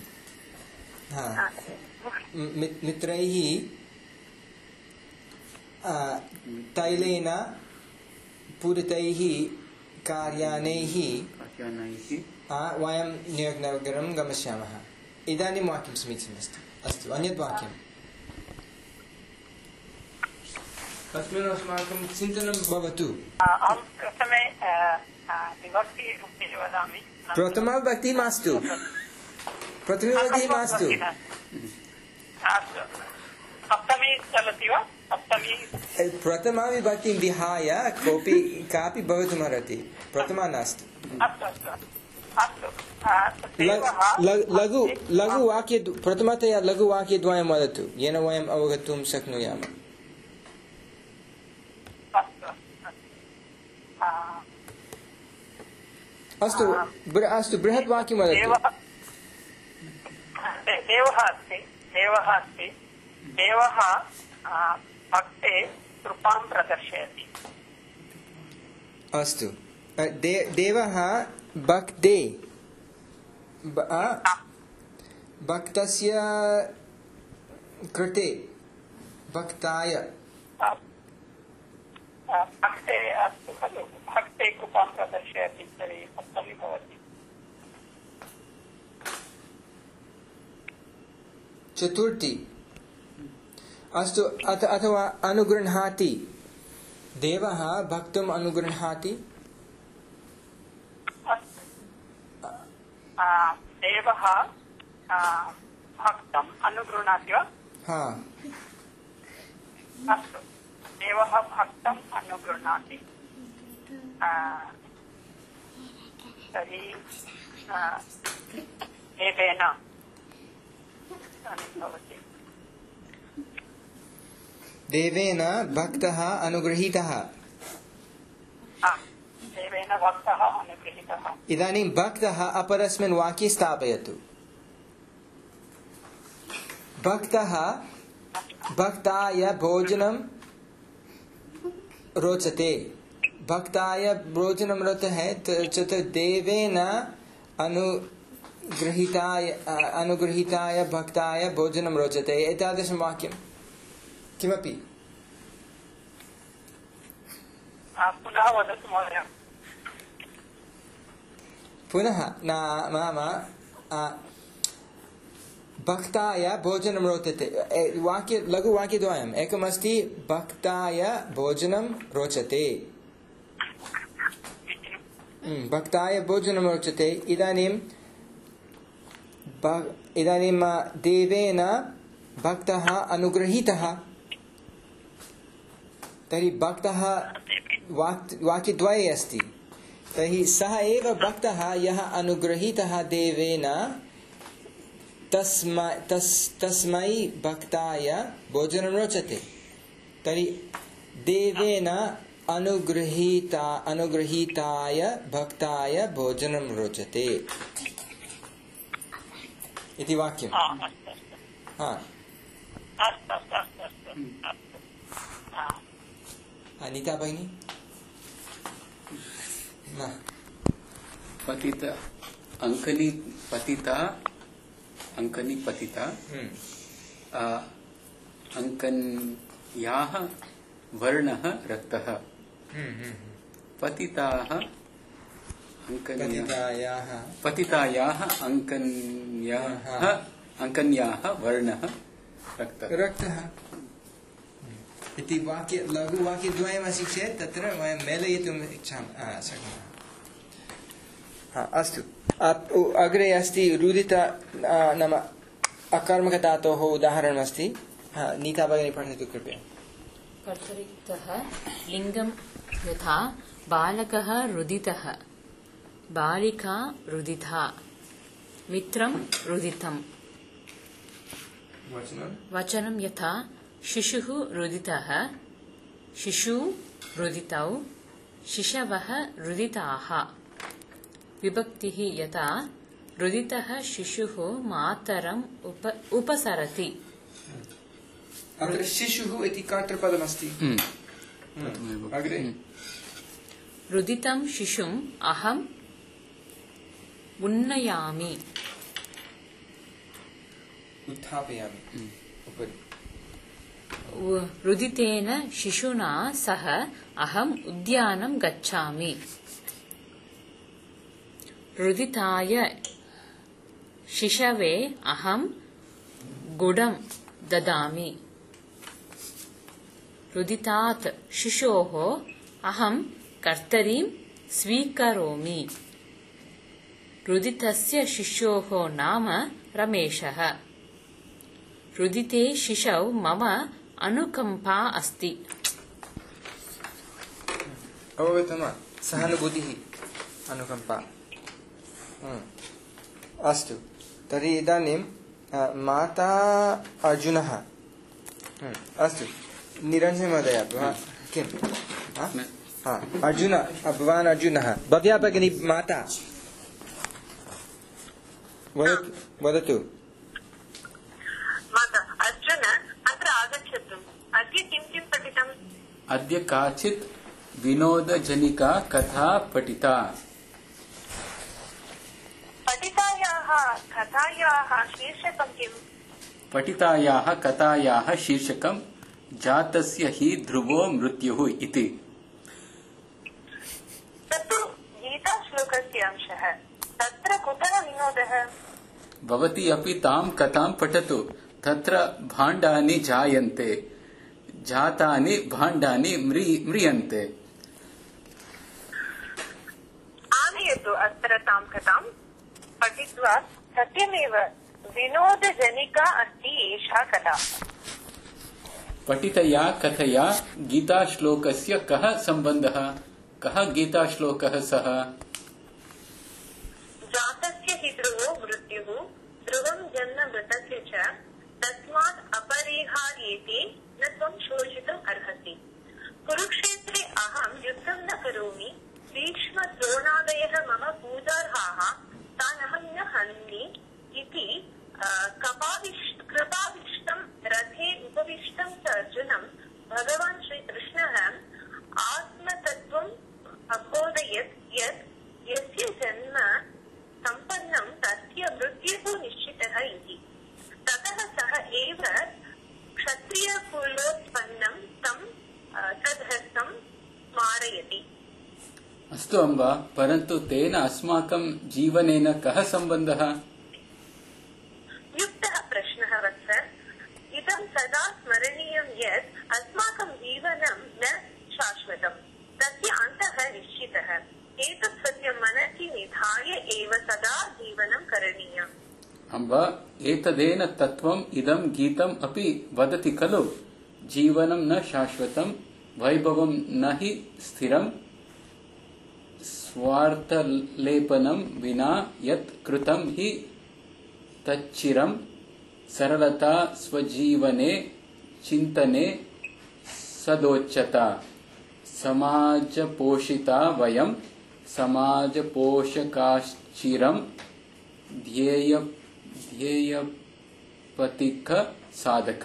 मित्रैः तैलेन पूरितैः कार्यानैः वयं न्यूयार्क् नगरं गमिष्यामः। इदानीं वाक्यं समीचीनमस्ति। अस्तु, अन्यत् वाक्यं तस्मिन् अस्माकं चिन्तनं भवतु। प्रथमे विभक्ति वदामि प्रथमाविभक्ति मास्तु प्रथमाविभक्ति मास्तु अस्तु सप्तमी चलति वा सप्तमी प्रथमाविभक्तिं विहाय कापि भवितुमर्हति प्रथमा नास्ति अस्तु अस्तु अस्तु लघुवाक्य प्रथमतया लघुवाक्यद्वयं वदतु येन वयम् अवगन्तुं शक्नुयाम अस्तु अस्तु बृहत् वाक्यं वदतु देवः अस्ति देवः भक्ते कृपां प्रदर्शयति अस्तु देवः भक्ते भक्तस्य कृते भक्ताय भक्ते अस्तु खलु भक्ते कृपां प्रदर्शयति तर्हि सप्तमी भवति चतुर्थी अस्तु अथवा अनुगृह्णाति देवः भक्तुम् अनुगृह्णाति देवः भक्तम् अनुगृह्णाति वा हा अस्तु देवः भक्तम् अनुगृह्णाति तर्हि देवेन भवति देवेन भक्तः अनुगृहीतः देवेन भक्तः अनुगृहीतः इदानीं भक्तः अपरस्मिन् वाक्ये स्थापयतु भक्तः भक्ताय भोजनं रोचते भक्ताय भोजनं रोचते चेत् देवेन अनुगृहीताय भक्ताय भोजनं रोचते एतादृशं वाक्यं किमपि पुनः वदतु महोदय पुनः नाम भक्ताय भोजनं रोचते लघुवाक्यद्वयम् एकमस्ति भक्ताय भोजनं रोचते भक्ताय भोजनं रोचते इदानीं देवेन भक्तः अनुगृहीतः तर्हि भक्तः वाक्यद्वये अस्ति तर्हि सः एव भक्तः यः अनुगृहीतः देवेन तस्मै भक्ताय भोजनं रोचते तर्हि देवेन अनुगृहीताय भक्ताय भोजनं रोचते इति वाक्यम् अनिता भगिनी पतिता अंकनी पतिता अंकनी पतिता अंकन्याः वर्णः रक्तः पतिताः पतितायाः अंकन्याः वर्णः रक्तः इति वाक्य लघुवाक्यद्वयमस्ति चेत् तत्र वयं मेलयितुम् शक्नुमः अस्तु अग्रे अस्ति रुदित नाम अकर्मकधातोः उदाहरणमस्ति नीता भगिनी पठतु कृपया कर्तरिक्तः लिङ्गं यथा बालकः रुदितः बालिका रुदिता मित्रं रुदितम् वचनं यथा शिशुः रुदितः शिशु रुदितौ शिशवः रुदिताः विभक्तिः यथा रुदितः शिशुः मातरम् उपसरति अत्र शिशुः इति कर्तृपदमस्ति अग्रे रुदितं शिशुम् अहम् उन्नयामि उत्थापयामि उपरि रुदितेन शिशुना सह अहम् उद्यानं गच्छामि रुदिताय शिशवे अहम् गुडं ददामि रुदितात् शिशोः अहम् कर्तरीं स्वीकरोमि रुदितस्य शिशोः नाम रमेशः रुदिते शिशौ मम अनुकम्पा अस्ति अवगतं वा सहानुभूतिः अनुकम्पा अस्तु तर्हि इदानीं माता अर्जुनः अस्तु निरञ्जनमहोदय किं अर्जुन भवान् अर्जुनः भव्या भगिनी माता वदतु माता अर्जुन अत्र आगच्छतु अद्य किं किं पठितम् अद्य काचित् विनोदजनिका कथा पठिता पठितायाः कथायाः शीर्षकं किम् पठितायाः कथायाः शीर्षकं जातस्य हि ध्रुवो मृत्युः इति तत्तु गीताश्लोकस्य अंशः तत्र कुतः विनोदः भवती अपि तां कथां पठतु तत्र भाण्डानि जायन्ते जातानि भाण्डानि म्रियन्ते आनयतु अत्र तां कथां पठित्वा सत्यमेव विनोदजनिका अस्ति एषा कथा पठितया कथया गीताश्लोकस्य कः सम्बन्धः कः गीताश्लोकः सः जातस्य हि ध्रुवो मृत्युः ध्रुवं जन्म मृतस्य च तस्मात् अपरिहार्येति न त्वं शोचितुम् अर्हसि कुरुक्षेत्रे अहं युद्धं न करोमि भीष्म द्रोणादयः मम पूजार्हाः तानहं न हन्मि इति कृपाविष्टं रथे उपविष्टं च अर्जुनं भगवान् श्रीकृष्णः आत्मतत्त्वम् अबोधयत् यत् यस्य जन्म सम्पन्नं तस्य मृत्युः निश्चितः इति ततः सः एव क्षत्रियकुलोत्पन्नं तं तदहस्तं स्मारयति अस्तु अम्ब परन्तु तेन अस्माकं जीवनेन कः सम्बन्धः युक्तः प्रश्नः वत्स इदं सदा स्मरणीयं यत् अस्माकं जीवनं न शाश्वतं तस्य अन्तः निश्चितः एतत् सत्यं मनसि निधाय एव सदा जीवनं करणीयम् अम्ब एतदेन तत्त्वम् इदं गीतम् अपि वदति खलु जीवनं न शाश्वतं वैभवं न हि स्थिरं स्वार्थलेपनं विना यत् कृतं हि तच्चिरं सरलता स्वजीवने चिन्तने सदोच्यता समाजपोषिता वयं समाजपोषकाश्चिरं ध्येयपथिक साधक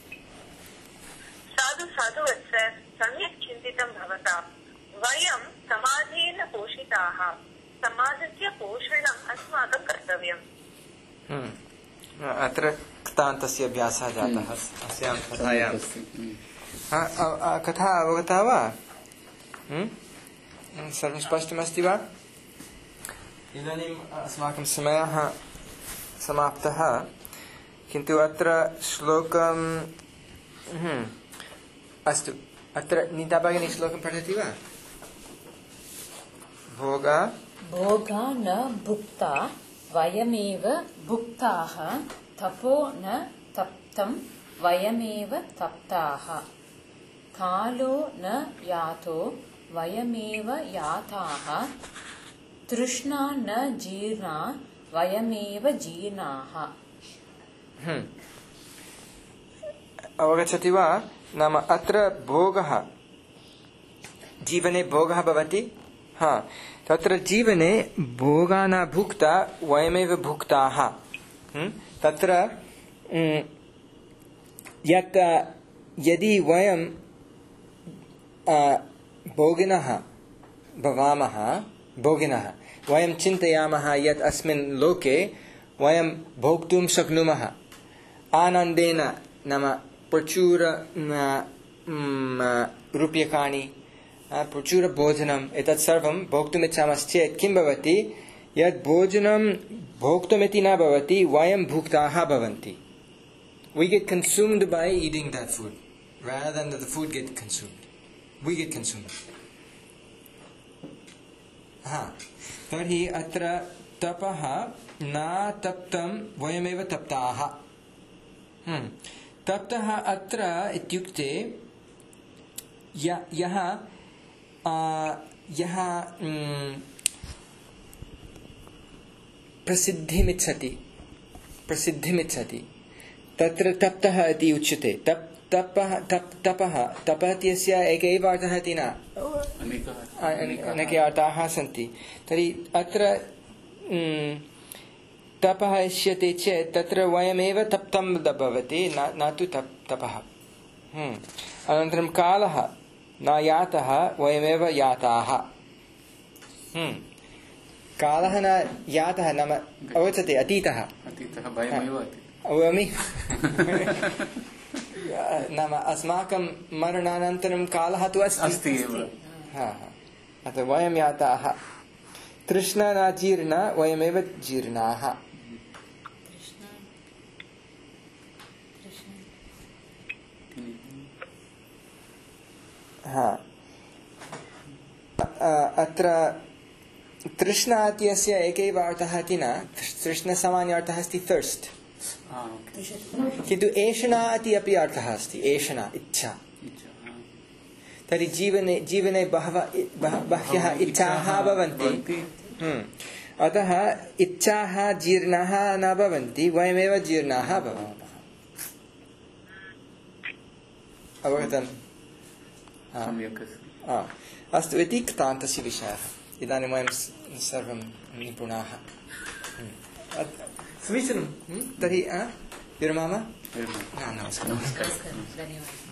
साधु साधु वत्स सम्यक् चिन्तितं भवता वयं समाजेन पोषिताः समाजस्य पोषणम् अस्माकं कर्तव्यम् अत्र कृतान्तस्य अभ्यासः जातः अस्यां कथायां कथा अवगता वा सर्वं स्पष्टमस्ति वा इदानीम् अस्माकं समयः समाप्तः किन्तु अत्र श्लोकं अस्तु अत्र नीता भगिनी श्लोकं पठति वा भोगा न भुक्ता वयमेव भुक्ताः तपो न तप्तं वयमेव तप्ताः कालो न यातो वयमेव याताः तृष्णा न जीर्णा वयमेव जीर्णाः अवगच्छति वा नाम अत्र भोगः जीवने भोगः भवति तत्र जीवने भोगा न भुक्ता वयमेव भुक्ताः तत्र यत् यदि वयं भोगिनः भवामः भोगिनः वयं चिन्तयामः यत् अस्मिन् लोके वयं भोक्तुं शक्नुमः आनन्देन नाम प्रचुर रूप्यकाणि प्रचुरभोजनम् एतत् सर्वं भोक्तुमिच्छामश्चेत् किं भवति यत् भोजनं भोक्तुमिति न भवति वयं भुक्ताः भवन्ति we get consumed by eating that food rather than that the food get consumed we get consumed तर्हि अत्र तपः न तप्तं वयमेव तप्ताः। तप्तः अत्र इत्युक्ते यः प्रसिद्धिमिच्छति तत्र तप्तः इति उच्यते। तपः इत्यस्य एक एव अर्थः इति न, अनेके अर्थाः सन्ति। तर्हि अत्र तपः इष्यते चेत् तत्र वयमेव तप्तं भवति, न तु तपः। अनन्तरं कालः न यातः वयमेव याताः। कालः न यातः नाम अवगच्छते, अतीतः नाम अस्माकं मरणानन्तरं कालः तु अस्ति एव। अतः वयं याताः। तृष्णा न जीर्णा वयमेव जीर्णाः। अत्र तृष्णा इत्यस्य एकैव अर्थः इति न, तृष्णसामान्यार्थः अस्ति थर्स्ट्, किन्तु एषणा इति अपि अर्थः अस्ति, एषणा इच्छा। तर्हि जीवने बह्व्यः इच्छाः भवन्ति, अतः इच्छाः जीर्णाः न भवन्ति, वयमेव जीर्णाः भवामः। अवगतम्? अस्तु, इति कृतान्तस्य विषयः। इदानीं वयं सर्वं निपुणाः। समीचीनं। तर्हि विरमामः। नमस्कारः। धन्यवादः।